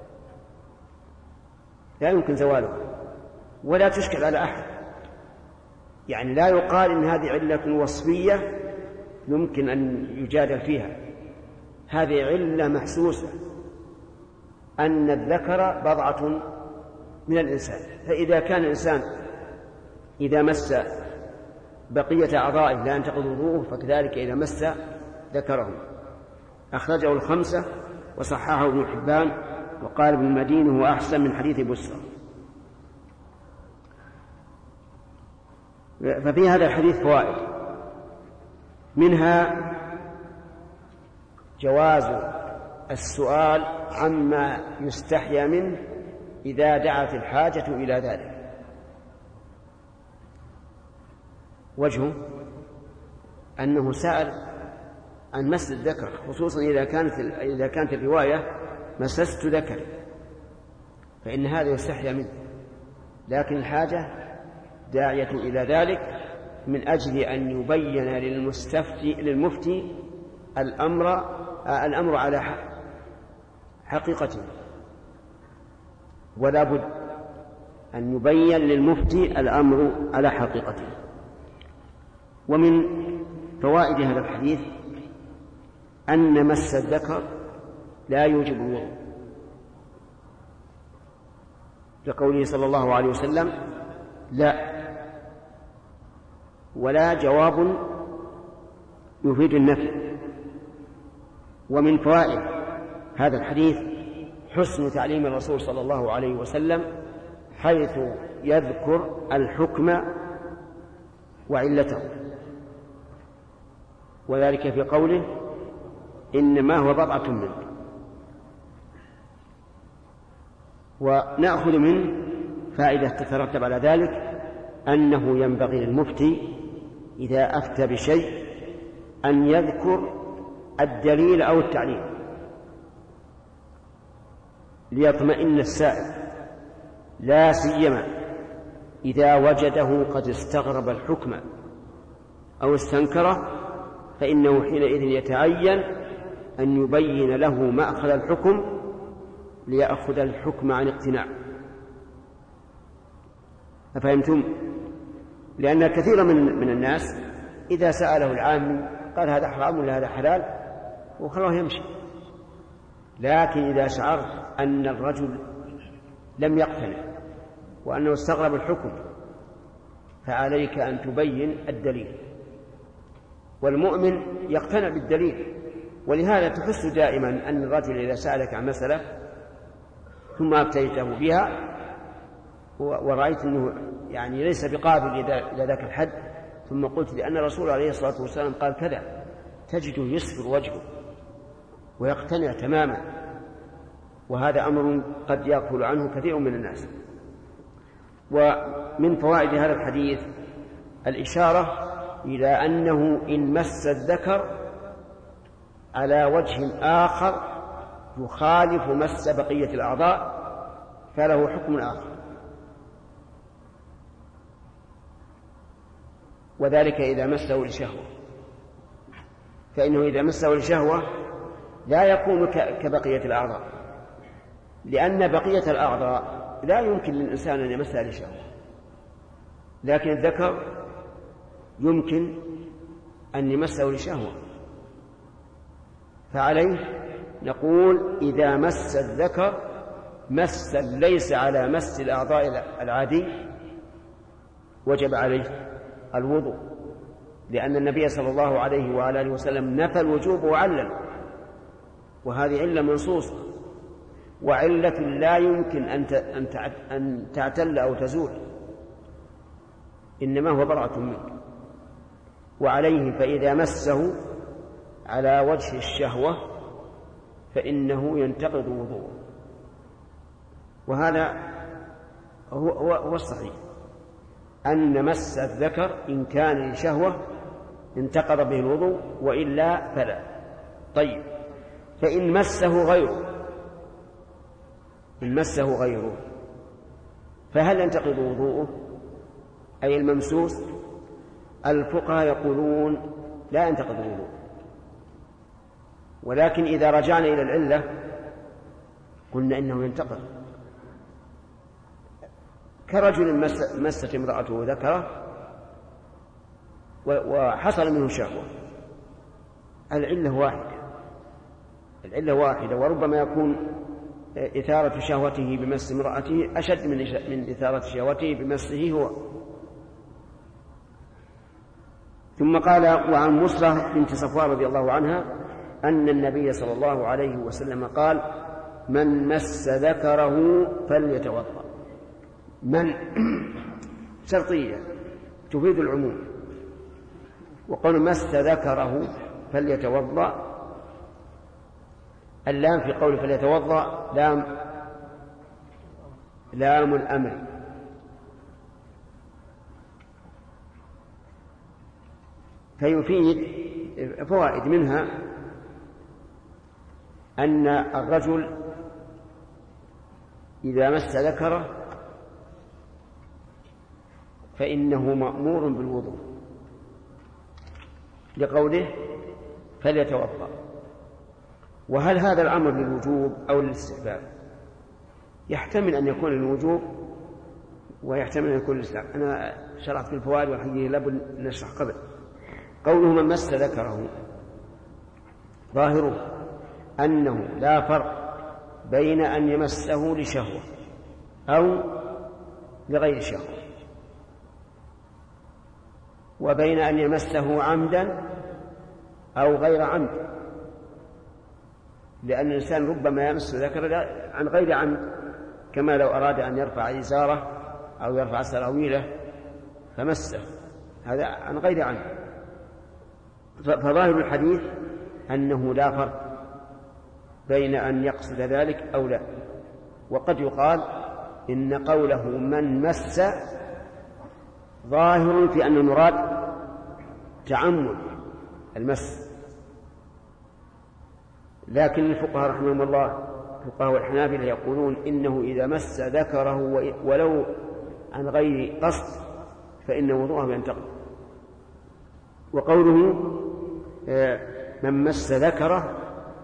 لا يمكن زوالها ولا تشكل على أحد. يعني لا يقال إن هذه علة وصفية يمكن أن يجادل فيها، هذه علة محسوسة أن الذكر بضعة من الإنسان. فإذا كان الإنسان إذا مس بقية أعضائه لا ينتقض وضوءه، فكذلك إذا مس ذكره. أخرجه الخمسة وصححه ابن حبان وقال ابن المديني هو أحسن من حديث بسرى. ففي هذا الحديث فوائد، منها جواز السؤال عما يستحيا منه إذا دعت الحاجة إلى ذلك. وجهه أنه سأل عن مس الذكر، خصوصا إذا كانت الرواية مسست ذكري، فإن هذا يستحيا منه، لكن الحاجة داعية إلى ذلك من أجل أن يبين للمفتي الأمر على حقيقته، ولا بد أن يبين للمفتي الأمر على حقيقته. ومن فوائد هذا الحديث أن مس الذكر لا يوجب الوضوء، لقوله صلى الله عليه وسلم لا، ولا جواب يفيد النفي. ومن فوائد هذا الحديث حسن تعليم الرسول صلى الله عليه وسلم حيث يذكر الحكم وعلته، وذلك في قوله إنما هو بضعة منه. ونأخذ منه فائدة تترتب على ذلك أنه ينبغي للمفتي إذا أفتى بشيء أن يذكر الدليل أو التعليل ليطمئن السائل، لا سيما إذا وجده قد استغرب الحكم أو استنكره، فإنه حينئذ يتعين أن يبين له مأخذ الحكم ليأخذ الحكم عن اقتناع. أفهمتم؟ لأن كثيرا من الناس إذا سأله العام قال هذا حرام ولا هذا حلال وخلاه يمشي، لكن إذا شعرت أن الرجل لم يقتنع وأنه استغرب الحكم فعليك أن تبين الدليل، والمؤمن يقتنع بالدليل. ولهذا تحس دائما أن الرجل إذا سألك عن مسألة ثم أبتيته بها ورأيت أنه يعني ليس بقابل إلى ذاك الحد، ثم قلت لأن الرسول عليه الصلاة والسلام قال كذا، تجده يسفر وجهه ويقتنع تماما، وهذا أمر قد يغفل عنه كثير من الناس. ومن فوائد هذا الحديث الإشارة إلى أنه إن مس الذكر على وجه آخر يخالف مس بقية الأعضاء فله حكم آخر، وذلك إذا مسه لشهوة، فإنه إذا مسه لشهوة لا يكون كبقية الأعضاء، لأن بقية الأعضاء لا يمكن للإنسان أن يمسها لشهوة، لكن الذكر يمكن أن يمسه لشهوة، فعليه نقول إذا مس الذكر مسا ليس على مس الأعضاء العادي وجب عليه الوضوء، لأن النبي صلى الله عليه وآله وسلم نفى الوجوب وعلل، وهذه علة منصوصة، وعلة لا يمكن أن تعتل أو تزول، إنما هو براءة منك. وعليه فإذا مسه على وجه الشهوة فإنه ينتقض وضوءه، وهذا هو الصحيح، أن مس الذكر إن كان لشهوة انتقض به الوضوء، وإلا فلا. طيب، فإن مسه غيره فهل ينتقض وضوءه أي الممسوس؟ الفقهاء يقولون لا ينتقض الوضوء، ولكن إذا رجعنا إلى العلة قلنا إنه ينتقل، كرجل مست امرأته ذكره وحصل منه شهوة، العلة واحدة، وربما يكون إثارة شهوته بمس امرأته أشد من إثارة شهوته بمسه هو. ثم قال: وعن مصرة بنت صفوان رضي الله عنها أن النبي صلى الله عليه وسلم قال: من مس ذكره فليتوضأ. من شرطية تفيد العموم، وقول مس ذكره فليتوضأ، اللام في قول فليتوضأ لام الأمر، فيفيد فوائد، منها أن الرجل إذا مس ذكره فإنه مأمور بالوضوء لقوله فليتوضأ. وهل هذا الأمر للوجوب أو للاستحباب؟ يحتمل أن يكون للوجوب ويحتمل أن يكون للاستحباب. أنا شرحت في الفوائد والحقيقة لابد نشرح قبل. قوله من مس ذكره ظاهره أنه لا فرق بين أن يمسه لشهوة أو لغير شهوة، وبين أن يمسه عمدا أو غير عمد، لأن الإنسان ربما يمس ذكره عن غير عمد، كما لو أراد أن يرفع إزاره أو يرفع سراويله فمسه، هذا عن غير عمد. فظاهر الحديث أنه لا فرق بين أن يقصد ذلك أو لا. وقد يقال إن قوله من مس ظاهر في أن المراد تعمد المس، لكن الفقهاء رحمهم الله الفقهاء والحنابلة يقولون إنه إذا مس ذكره ولو عن غير قصد فإن وضوءه ينتقض. وقوله من مس ذكره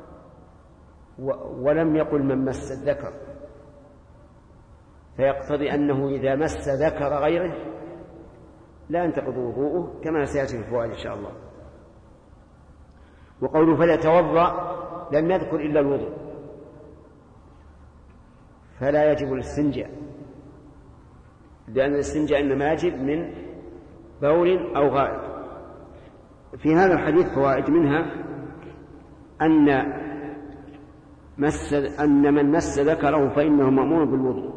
ولم يقل من مس الذكر، فيقتضي أنه إذا مس ذكر غيره لا ينتقض وضوءه، كما سيأتي في الفوائد إن شاء الله. وقوله فليتوضأ لم يذكر إلا الوضوء، فلا يجب الاستنجاء، لأن الاستنجاء إنما يجب من بول أو غائط. في هذا الحديث فوائد، منها أن من مس ذكره فإنه مأمور بالوضوء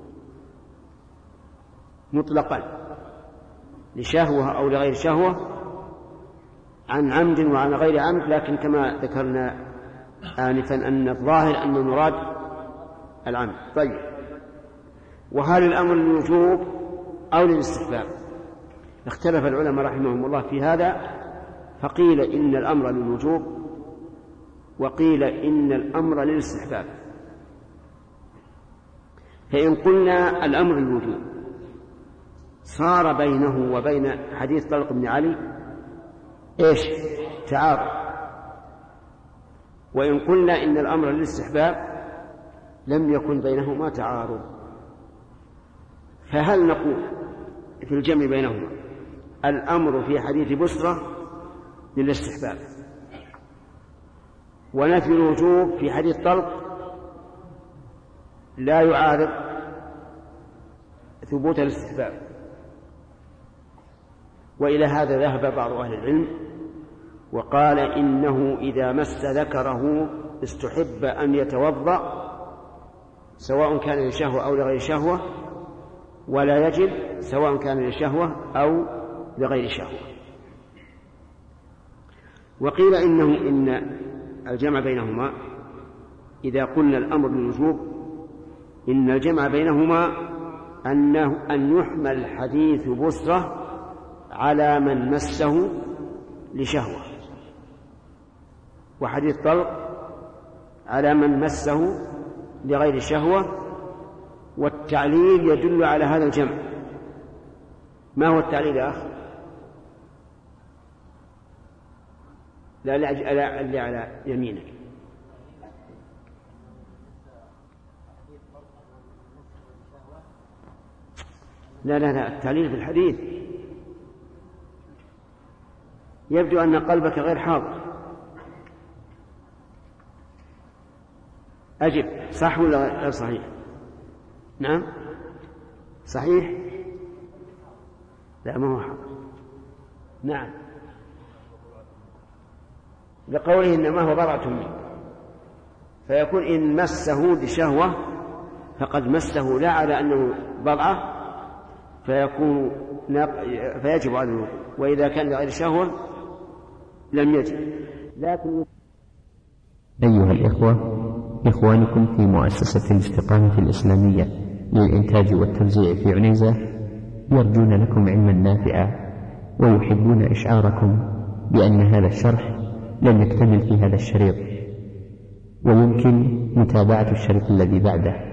مطلقا لشهوة أو لغير شهوة، عن عمد وعن غير عمد، لكن كما ذكرنا آنفا أن الظاهر أن المراد العمد. طيب، وهل الأمر للوجوب أو للاستحباب؟ اختلف العلماء رحمهم الله في هذا، فقيل إن الأمر للوجوب وقيل إن الأمر للاستحباب. فإن قلنا الأمر للوجوب صار بينه وبين حديث طلق بن علي إيش؟ تعارض. وإن قلنا إن الأمر للاستحباب لم يكن بينهما تعارض. فهل نقول في الجمع بينهما الأمر في حديث بسرة للاستحباب، ونفي الوجوب في حديث طلق لا يعارض ثبوت الاستحباب؟ وإلى هذا ذهب بعض أهل العلم وقال إنه إذا مس ذكره استحب أن يتوضأ سواء كان لشهوة أو لغير شهوة، ولا يجب سواء كان لشهوة أو لغير شهوة. وقيل إن الجمع بينهما إذا قلنا الأمر بالوجوب إن الجمع بينهما أن يحمل حديث بسرة على من مسه لشهوة، وحديث طلق على من مسه لغير شهوة، والتعليل يدل على هذا الجمع. ما هو التعليل يا أخي؟ لا اللي على يمينك. لا التعليل في الحديث يبدو أن قلبك غير حاضر. أجب، صح ولا غير صحيح؟ نعم صحيح. لا ما هو حاضر. نعم لقوله إنما هو بضعة منه، فيكون إن مسه بشهوة فقد مسه لا على أنه بضعة فيجب عليه، وإذا كان لغير شهوة لم يجب. لكن أيها الإخوة، إخوانكم في مؤسسة الاستقامة الإسلامية للإنتاج والتوزيع في عنيزة يرجون لكم علما نافعا، ويحبون إشعاركم بأن هذا الشرح لم يكتمل في هذا الشريط، ويمكن متابعة الشريط الذي بعده